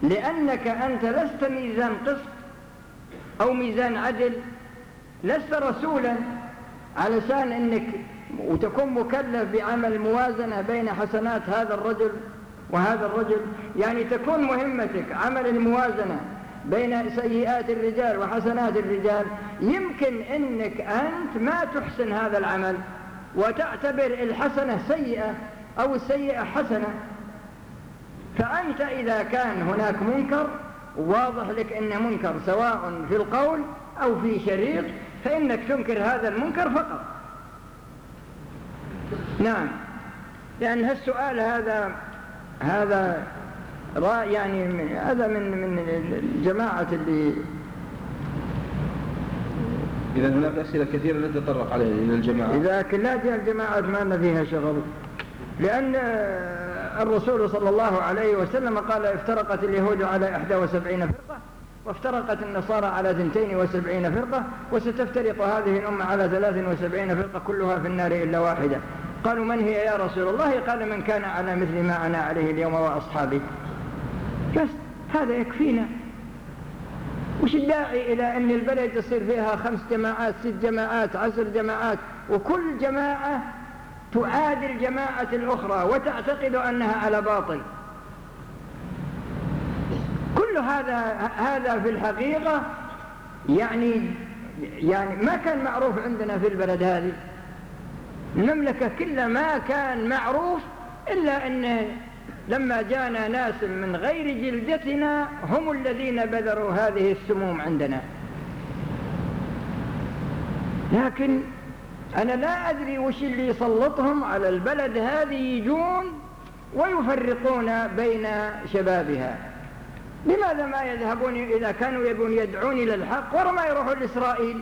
لأنك أنت لست ميزان قسط أو ميزان عدل، لست رسولا علشان أنك وتكون مكلف بعمل موازنة بين حسنات هذا الرجل وهذا الرجل. يعني تكون مهمتك عمل الموازنة بين سيئات الرجال وحسنات الرجال. يمكن أنك أنت ما تحسن هذا العمل وتعتبر الحسنة سيئة أو السيئة حسنة، فأنت إذا كان هناك منكر واضح لك أنه منكر سواء في القول أو في شريط، فإنك تنكر هذا المنكر فقط. نعم، لأن هالسؤال هذا هذا يعني هذا من من الجماعة اللي إذا هناك أسئلة كثيرة لا تتطرق عليها إلى الجماعة. إذا كلات الجماعة ما لنا فيها شغل، لأن الرسول صلى الله عليه وسلم قال افترقت اليهود على إحدى وسبعين فرقة وافترقت النصارى على اثنتين وسبعين فرقة وستفترق هذه الأمة على ثلاث وسبعين فرقة كلها في النار إلا واحدة. قالوا من هي يا رسول الله؟ قال من كان على مثل ما أنا عليه اليوم وأصحابي. بس هذا يكفينا. وش الداعي إلى أن البلد يصير فيها خمس جماعات ست جماعات عشر جماعات وكل جماعة تعادل الجماعة الأخرى وتعتقد أنها على باطل؟ كل هذا هذا في الحقيقة يعني يعني ما كان معروف عندنا في البلد هذه. المملكة كلها ما كان معروف إلا أن لما جاءنا ناس من غير جلدتنا هم الذين بذروا هذه السموم عندنا. لكن أنا لا أدري وش اللي يسلطهم على البلد هذه يجون ويفرقون بين شبابها. لماذا ما يذهبون إذا كانوا يبون يدعون إلى الحق ورا ما يروحوا لإسرائيل؟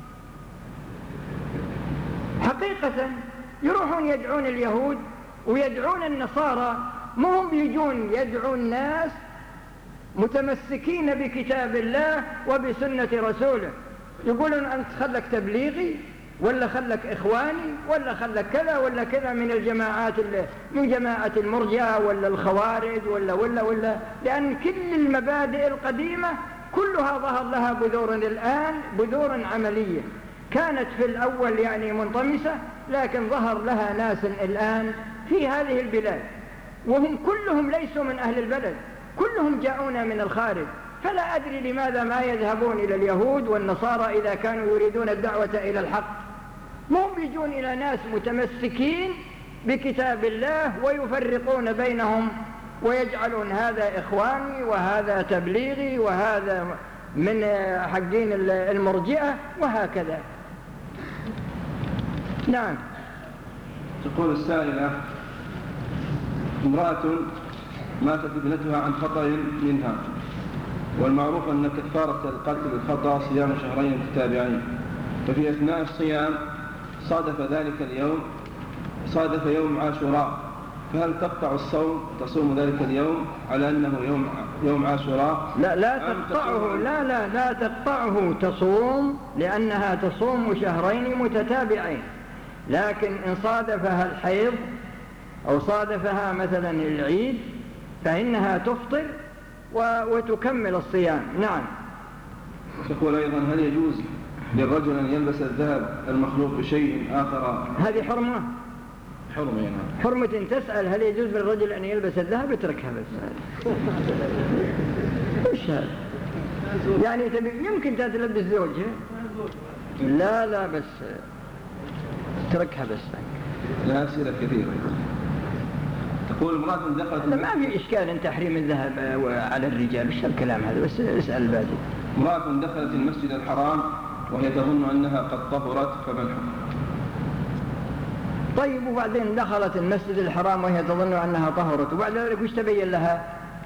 حقيقة يروحون يدعون اليهود ويدعون النصارى، ما هم بيجون يدعون الناس متمسكين بكتاب الله وبسنة رسوله. يقولون أنت خلك تبليغي ولا خلك إخواني ولا خلك كذا ولا كذا من الجماعات من جماعة المرجئة ولا الخوارج ولا ولا ولا لأن كل المبادئ القديمة كلها ظهر لها بذور الآن، بذور عملية كانت في الأول يعني منطمسة، لكن ظهر لها ناس الآن في هذه البلاد وهم كلهم ليسوا من أهل البلد، كلهم جاءون من الخارج. فلا أدري لماذا ما يذهبون إلى اليهود والنصارى إذا كانوا يريدون الدعوة إلى الحق. هم يجون إلى ناس متمسكين بكتاب الله ويفرقون بينهم ويجعلون هذا إخواني وهذا تبليغي وهذا من حقين المرجئة وهكذا. نعم. تقول السائلة امرأة ماتت ابنتها عن خطأ منها، والمعروف أن كفارة القتل الخطأ صيام شهرين متتابعين، ففي أثناء الصيام صادف ذلك اليوم صادف يوم عاشوراء، فهل تقطع الصوم تصوم ذلك اليوم على أنه يوم يوم عاشوراء؟ لا لا تقطعه، لا لا لا تقطعه، تصوم لأنها تصوم شهرين متتابعين. لكن إن صادفها الحيض أو صادفها مثلا العيد فإنها تفطر وتكمل الصيام. نعم. تقول أيضا هل يجوز للرجل أن يلبس الذهب المخلوط بشيء آخر؟ هذه حرمة. حرمة يعني. حرمة تسأل هل يجوز للرجل أن يلبس الذهب؟ اتركها بس. وش هذا؟ يعني يمكن تلبس زوجها؟ لا لا بس اتركها بس. لا أسئلة كثيرة. تقول امرأة دخلت ما في إشكال أن تحريم الذهب على الرجال، وش الكلام هذا؟ بس اسأل البادي. امرأة دخلت المسجد الحرام وهي تظن أنها قد طهرت، فما الحكم؟ طيب وبعدين دخلت المسجد الحرام وهي تظن أنها طهرت، وبعد ذلك وش تبين لها؟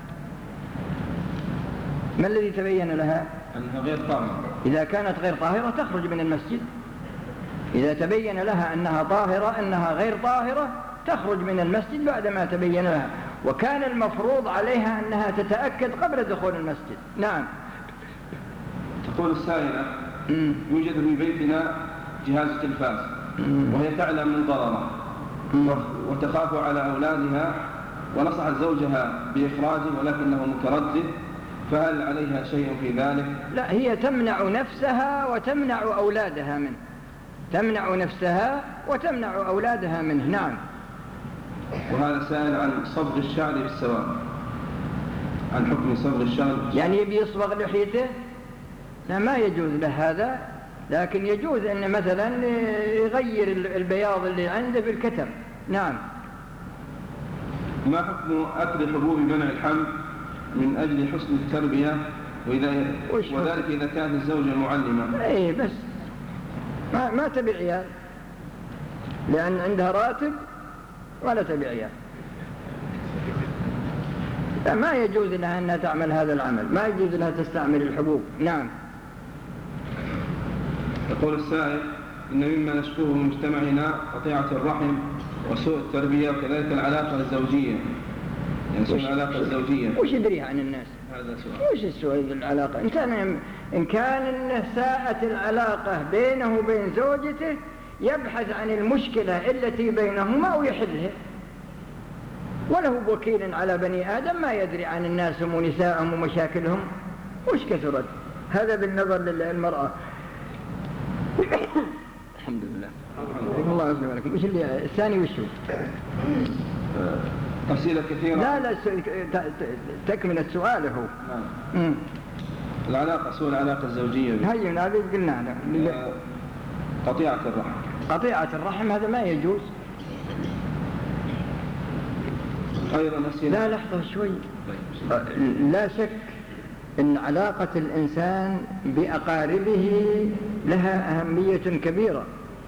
ما الذي تبين لها؟ أنها غير طاهرة. إذا كانت غير طاهرة تخرج من المسجد. إذا تبين لها أنها طاهرة أنها غير طاهرة تخرج من المسجد بعدما تبين لها، وكان المفروض عليها أنها تتأكد قبل دخول المسجد. نعم. تقول السائلة يوجد في بيتنا جهاز تلفاز وهي تعلم من ضرره وتخاف على أولادها ونصحت زوجها بإخراجه ولكنه متردد، فهل عليها شيء في ذلك؟ لا، هي تمنع نفسها وتمنع أولادها منه، تمنع نفسها وتمنع أولادها منه. نعم. وهذا سائل عن صبغ الشعر بالسواد، عن حكم صبغ الشعر. يعني يبي يصبغ لحيته؟ لا، ما يجوز له هذا، لكن يجوز أن مثلا يغير البياض اللي عنده بالكتم. نعم. ما حكم أكل حبوب منع الحمل من أجل حسن التربية، وإذا وذلك إذا كانت الزوجة معلمة؟ إيه بس ما, ما تبي عيال، لأن عندها راتب ولا تبي عيال. لا، ما يجوز لها أنها تعمل هذا العمل، ما يجوز لها تستعمل الحبوب. نعم. يقول السائل: إن مما نشكوه من مجتمعنا قطيعة الرحم وسوء التربية وكذلك العلاقة الزوجية، يعني سوء العلاقة الزوجية. وش يدريها عن الناس؟ هذا سؤال. وش السوء العلاقة؟ إن كان إن كان ساءت العلاقة بينه وبين زوجته يبحث عن المشكلة التي بينهما ويحلها، وله وكيل على بني آدم ما يدري عن الناس ونسائهم ومشاكلهم وش كثرت. هذا بالنظر للمرأة. الحمد لله. الله يسلمك. لكم وش اللي الثاني وشو؟ تفصيلة كثيرة. لا لا تكمل السؤال هو. نعم. العلاقة، سوء العلاقة الزوجية. هاي هذا قلنا له. قطيعة الرحم. قطيعة الرحم هذا ما يجوز. أيضا لا لحظة شوي. لا شك أن علاقة الإنسان بأقاربه لها أهمية كبيرة،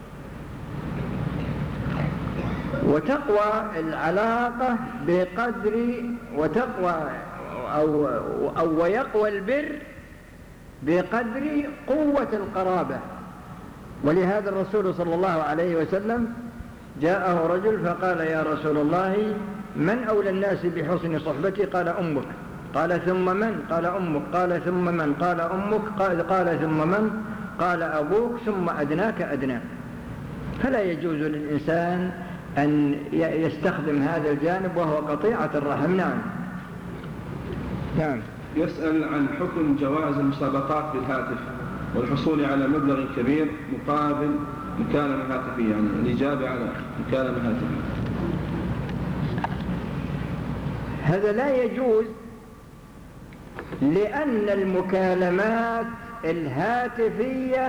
وتقوى العلاقة بقدر وتقوى أو, أو ويقوى البر بقدر قوة القرابة. ولهذا الرسول صلى الله عليه وسلم جاءه رجل فقال: يا رسول الله، من أولى الناس بحسن صحبتي؟ قال: أمك. قال: ثم من؟ قال: أمك. قال: ثم من؟ قال: أمك. قال, قال ثم من؟ قال: أبوك، ثم أدناك أدناك. فلا يجوز للإنسان أن يستخدم هذا الجانب وهو قطيعة الرحم. نعم. نعم. يسأل عن حكم جواز المسابقات بالهاتف والحصول على مبلغ كبير مقابل مكالمة هاتفية، يعني الإجابة على مكالمة هاتفية. هذا لا يجوز، لأن المكالمات الهاتفية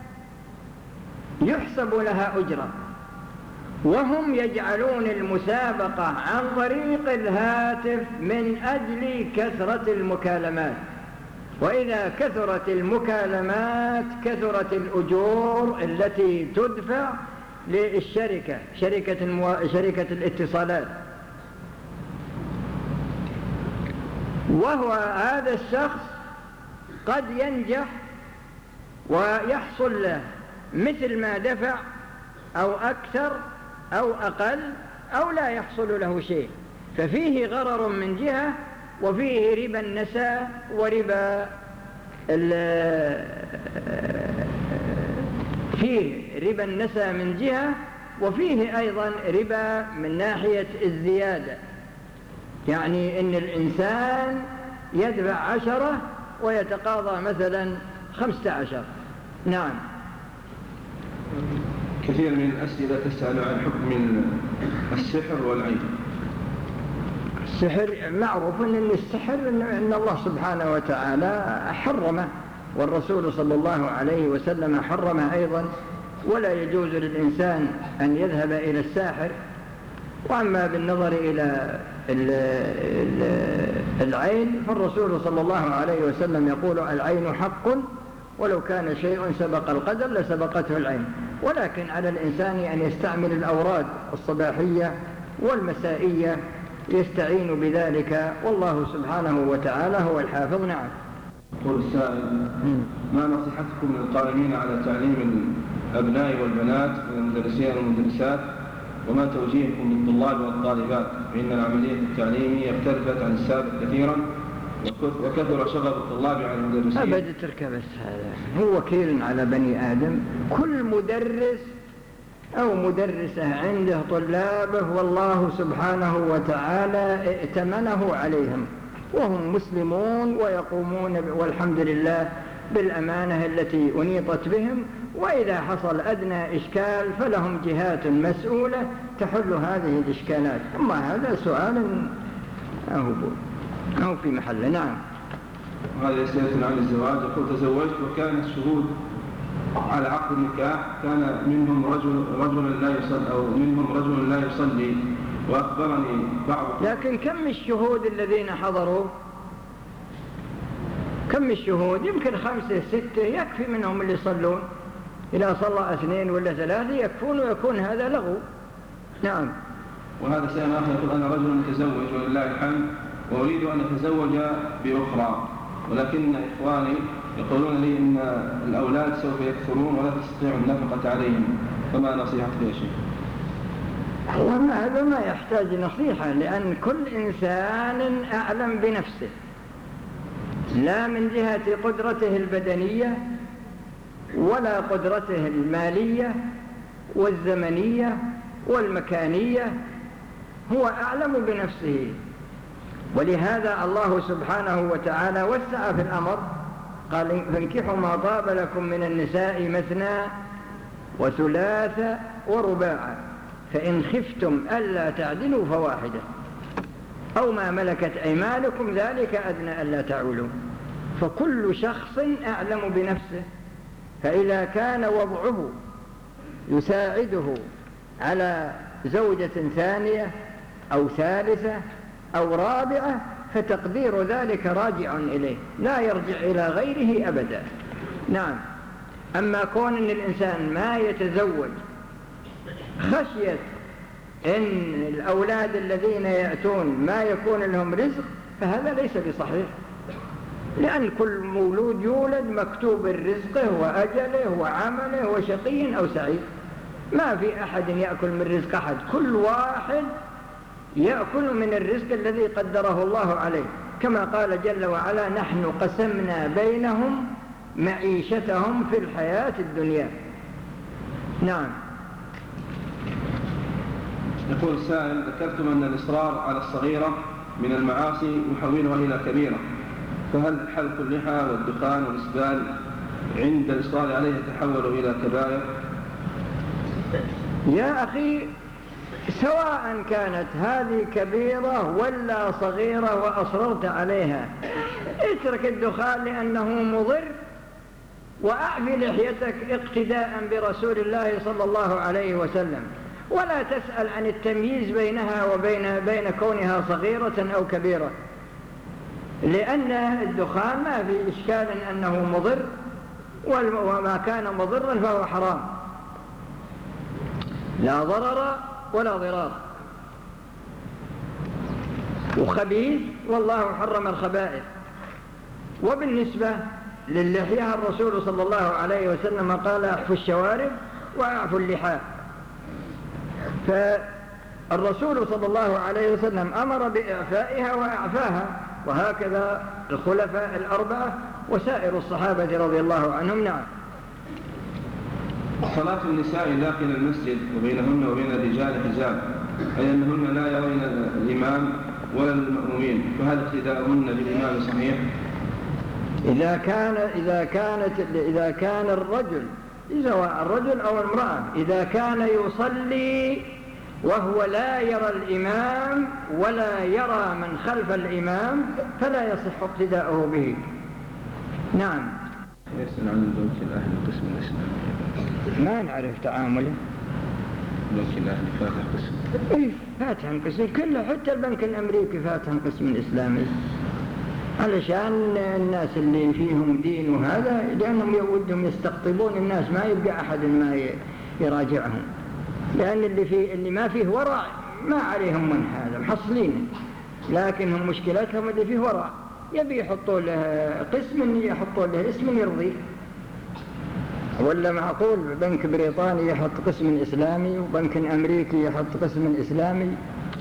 يحسب لها أجرة، وهم يجعلون المسابقة عن طريق الهاتف من أجل كثرة المكالمات، وإذا كثرت المكالمات كثرت الأجور التي تدفع للشركة، شركة, المو... شركة الاتصالات. وهو هذا الشخص قد ينجح ويحصل له مثل ما دفع أو أكثر أو أقل، أو لا يحصل له شيء، ففيه غرر من جهة، وفيه ربا النساء وربا فيه ربا النساء من جهة، وفيه أيضا ربا من ناحية الزيادة، يعني إن الإنسان يدفع عشرة ويتقاضى مثلا خمسة عشر. نعم. كثير من الأسئلة تسأل عن حكم السحر والعين. السحر معروف أن السحر أن الله سبحانه وتعالى حرمه، والرسول صلى الله عليه وسلم حرمه أيضا، ولا يجوز للإنسان أن يذهب إلى الساحر. وأما بالنظر إلى العين فالرسول صلى الله عليه وسلم يقول: العين حق، ولو كان شيء سبق القدر لسبقته العين. ولكن على الإنسان أن يستعمل الأوراد الصباحية والمسائية يستعين بذلك، والله سبحانه وتعالى هو الحافظ. نعم. يقول السائل: ما نصيحتكم للقائمين على تعليم الأبناء والبنات من المدرسين والمدرسات، وما توجيهكم للطلاب والطالبات، فإن العملية التعليمية اختلفت عن السابق كثيرا وكثر شغب الطلاب على المدرسين؟ أبدا تركب بس هذا هو وكيل على بني آدم. كل مدرس أو مدرسة عنده طلابه والله سبحانه وتعالى ائتمنه عليهم وهم مسلمون ويقومون والحمد لله بالأمانة التي أنيطت بهم، وإذا حصل أدنى إشكال فلهم جهات مسؤولة تحل هذه الإشكالات. أما هذا سؤال أهو أهو في محله. نعم. وهذا يسأل عن الزواج، يقول تزوجت وكان الشهود على عقد النكاح كان منهم رجل رجل لا يصلي أو منهم رجل لا يصلي، وأخبرني بعض. لكن كم الشهود الذين حضروا؟ كم الشهود؟ يمكن خمسة ستة يكفي منهم اللي يصلون. إذا صلى اثنين ولا ثلاثة يكفون ويكون هذا لغو. نعم. وهذا سائل آخر يقول أنا رجل متزوج ولله الحمد وأريد أن أتزوج بأخرى، ولكن إخواني يقولون لي إن الأولاد سوف يكثرون ولا تستطيع النفقة عليهم، فما نصيحتك يا شيخ؟ والله هذا ما يحتاج نصيحة، لأن كل إنسان أعلم بنفسه، لا من جهة قدرته البدنية ولا قدرته المالية والزمنية والمكانية، هو أعلم بنفسه. ولهذا الله سبحانه وتعالى وسع في الأمر، قال فانكحوا ما طاب لكم من النساء مثنى وثلاث ورباع فإن خفتم ألا تعدلوا فواحدة أو ما ملكت أيمانكم ذلك أدنى ألا تعولوا. فكل شخص أعلم بنفسه، فإذا كان وضعه يساعده على زوجة ثانية أو ثالثة أو رابعة فتقدير ذلك راجع إليه، لا يرجع إلى غيره أبدا. نعم. أما كون أن الإنسان ما يتزوج خشية أن الأولاد الذين يأتون ما يكون لهم رزق فهذا ليس بصحيح، لأن كل مولود يولد مكتوب رزقه وأجله وعمله وشقي أو سعيد، ما في أحد يأكل من رزق أحد، كل واحد يأكل من الرزق الذي قدره الله عليه، كما قال جل وعلا نحن قسمنا بينهم معيشتهم في الحياة الدنيا. نعم. يقول السائل ذكرتم أن الإصرار على الصغيرة من المعاصي يحولها إلى كبيرة، فهل حلق اللحى والدخان والإسبال عند الإصرار عليه يتحول إلى كبائر؟ يا أخي سواء كانت هذه كبيرة ولا صغيرة وأصررت عليها، اترك الدخان لأنه مضر وأعفي لحيتك اقتداء برسول الله صلى الله عليه وسلم، ولا تسأل عن التمييز بينها وبين بين كونها صغيرة أو كبيرة، لأن الدخان ما في إشكال أنه مضر، وما كان مضرا فهو حرام، لا ضرر ولا ضرار، وخبيث والله حرم الخبائث. وبالنسبة للحية الرسول صلى الله عليه وسلم قال اعفوا الشوارب واعفوا اللحى، فالرسول صلى الله عليه وسلم أمر بإعفائها وإعفاها، وهكذا الخلفاء الأربعة وسائر الصحابة رضي الله عنهم. نعم. صلاة النساء داخل المسجد وبينهن وبين الرجال حجاب، أي أنهن لا يرين الإمام ولا المأمومين، فهل اقتداؤهن بالإمام صحيح؟ إذا كان إذا كانت إذا كان الرجل سواء الرجل أو المرأة إذا كان يصلي وهو لا يرى الإمام ولا يرى من خلف الإمام فلا يصح اقتداؤه به. نعم. يسأل عن زوج الأهل القسم الإسلامي. ما نعرف تعامله. زوج الأهل فاتح قسم. إيه فاتح قسم كله، حتى البنك الأمريكي فاتح قسم إسلامي، علشان الناس اللي فيهم دين وهذا لأنهم يودهم يستقطبون الناس، ما يبقى أحد ما يراجعهم، لأن اللي فيه اللي ما فيه ورع ما عليهم من هذا محصلين، لكن هم مشكلتهم اللي فيه ورع، يبي يحطوا له قسم يحطوا له اسم يرضي، ولا معقول بنك بريطاني يحط قسم إسلامي وبنك أمريكي يحط قسم إسلامي؟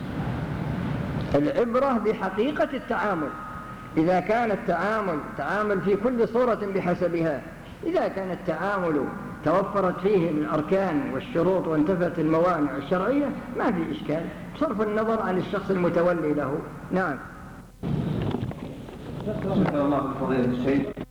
العبرة بحقيقة التعامل، إذا كان التعامل تعامل في كل صورة بحسبها، إذا كان التعامل توفرت فيه الأركان والشروط وانتفت الموانع الشرعية ما في إشكال، بصرف النظر عن الشخص المتولي له. نعم. شكرا الله بفضيلة الشيخ.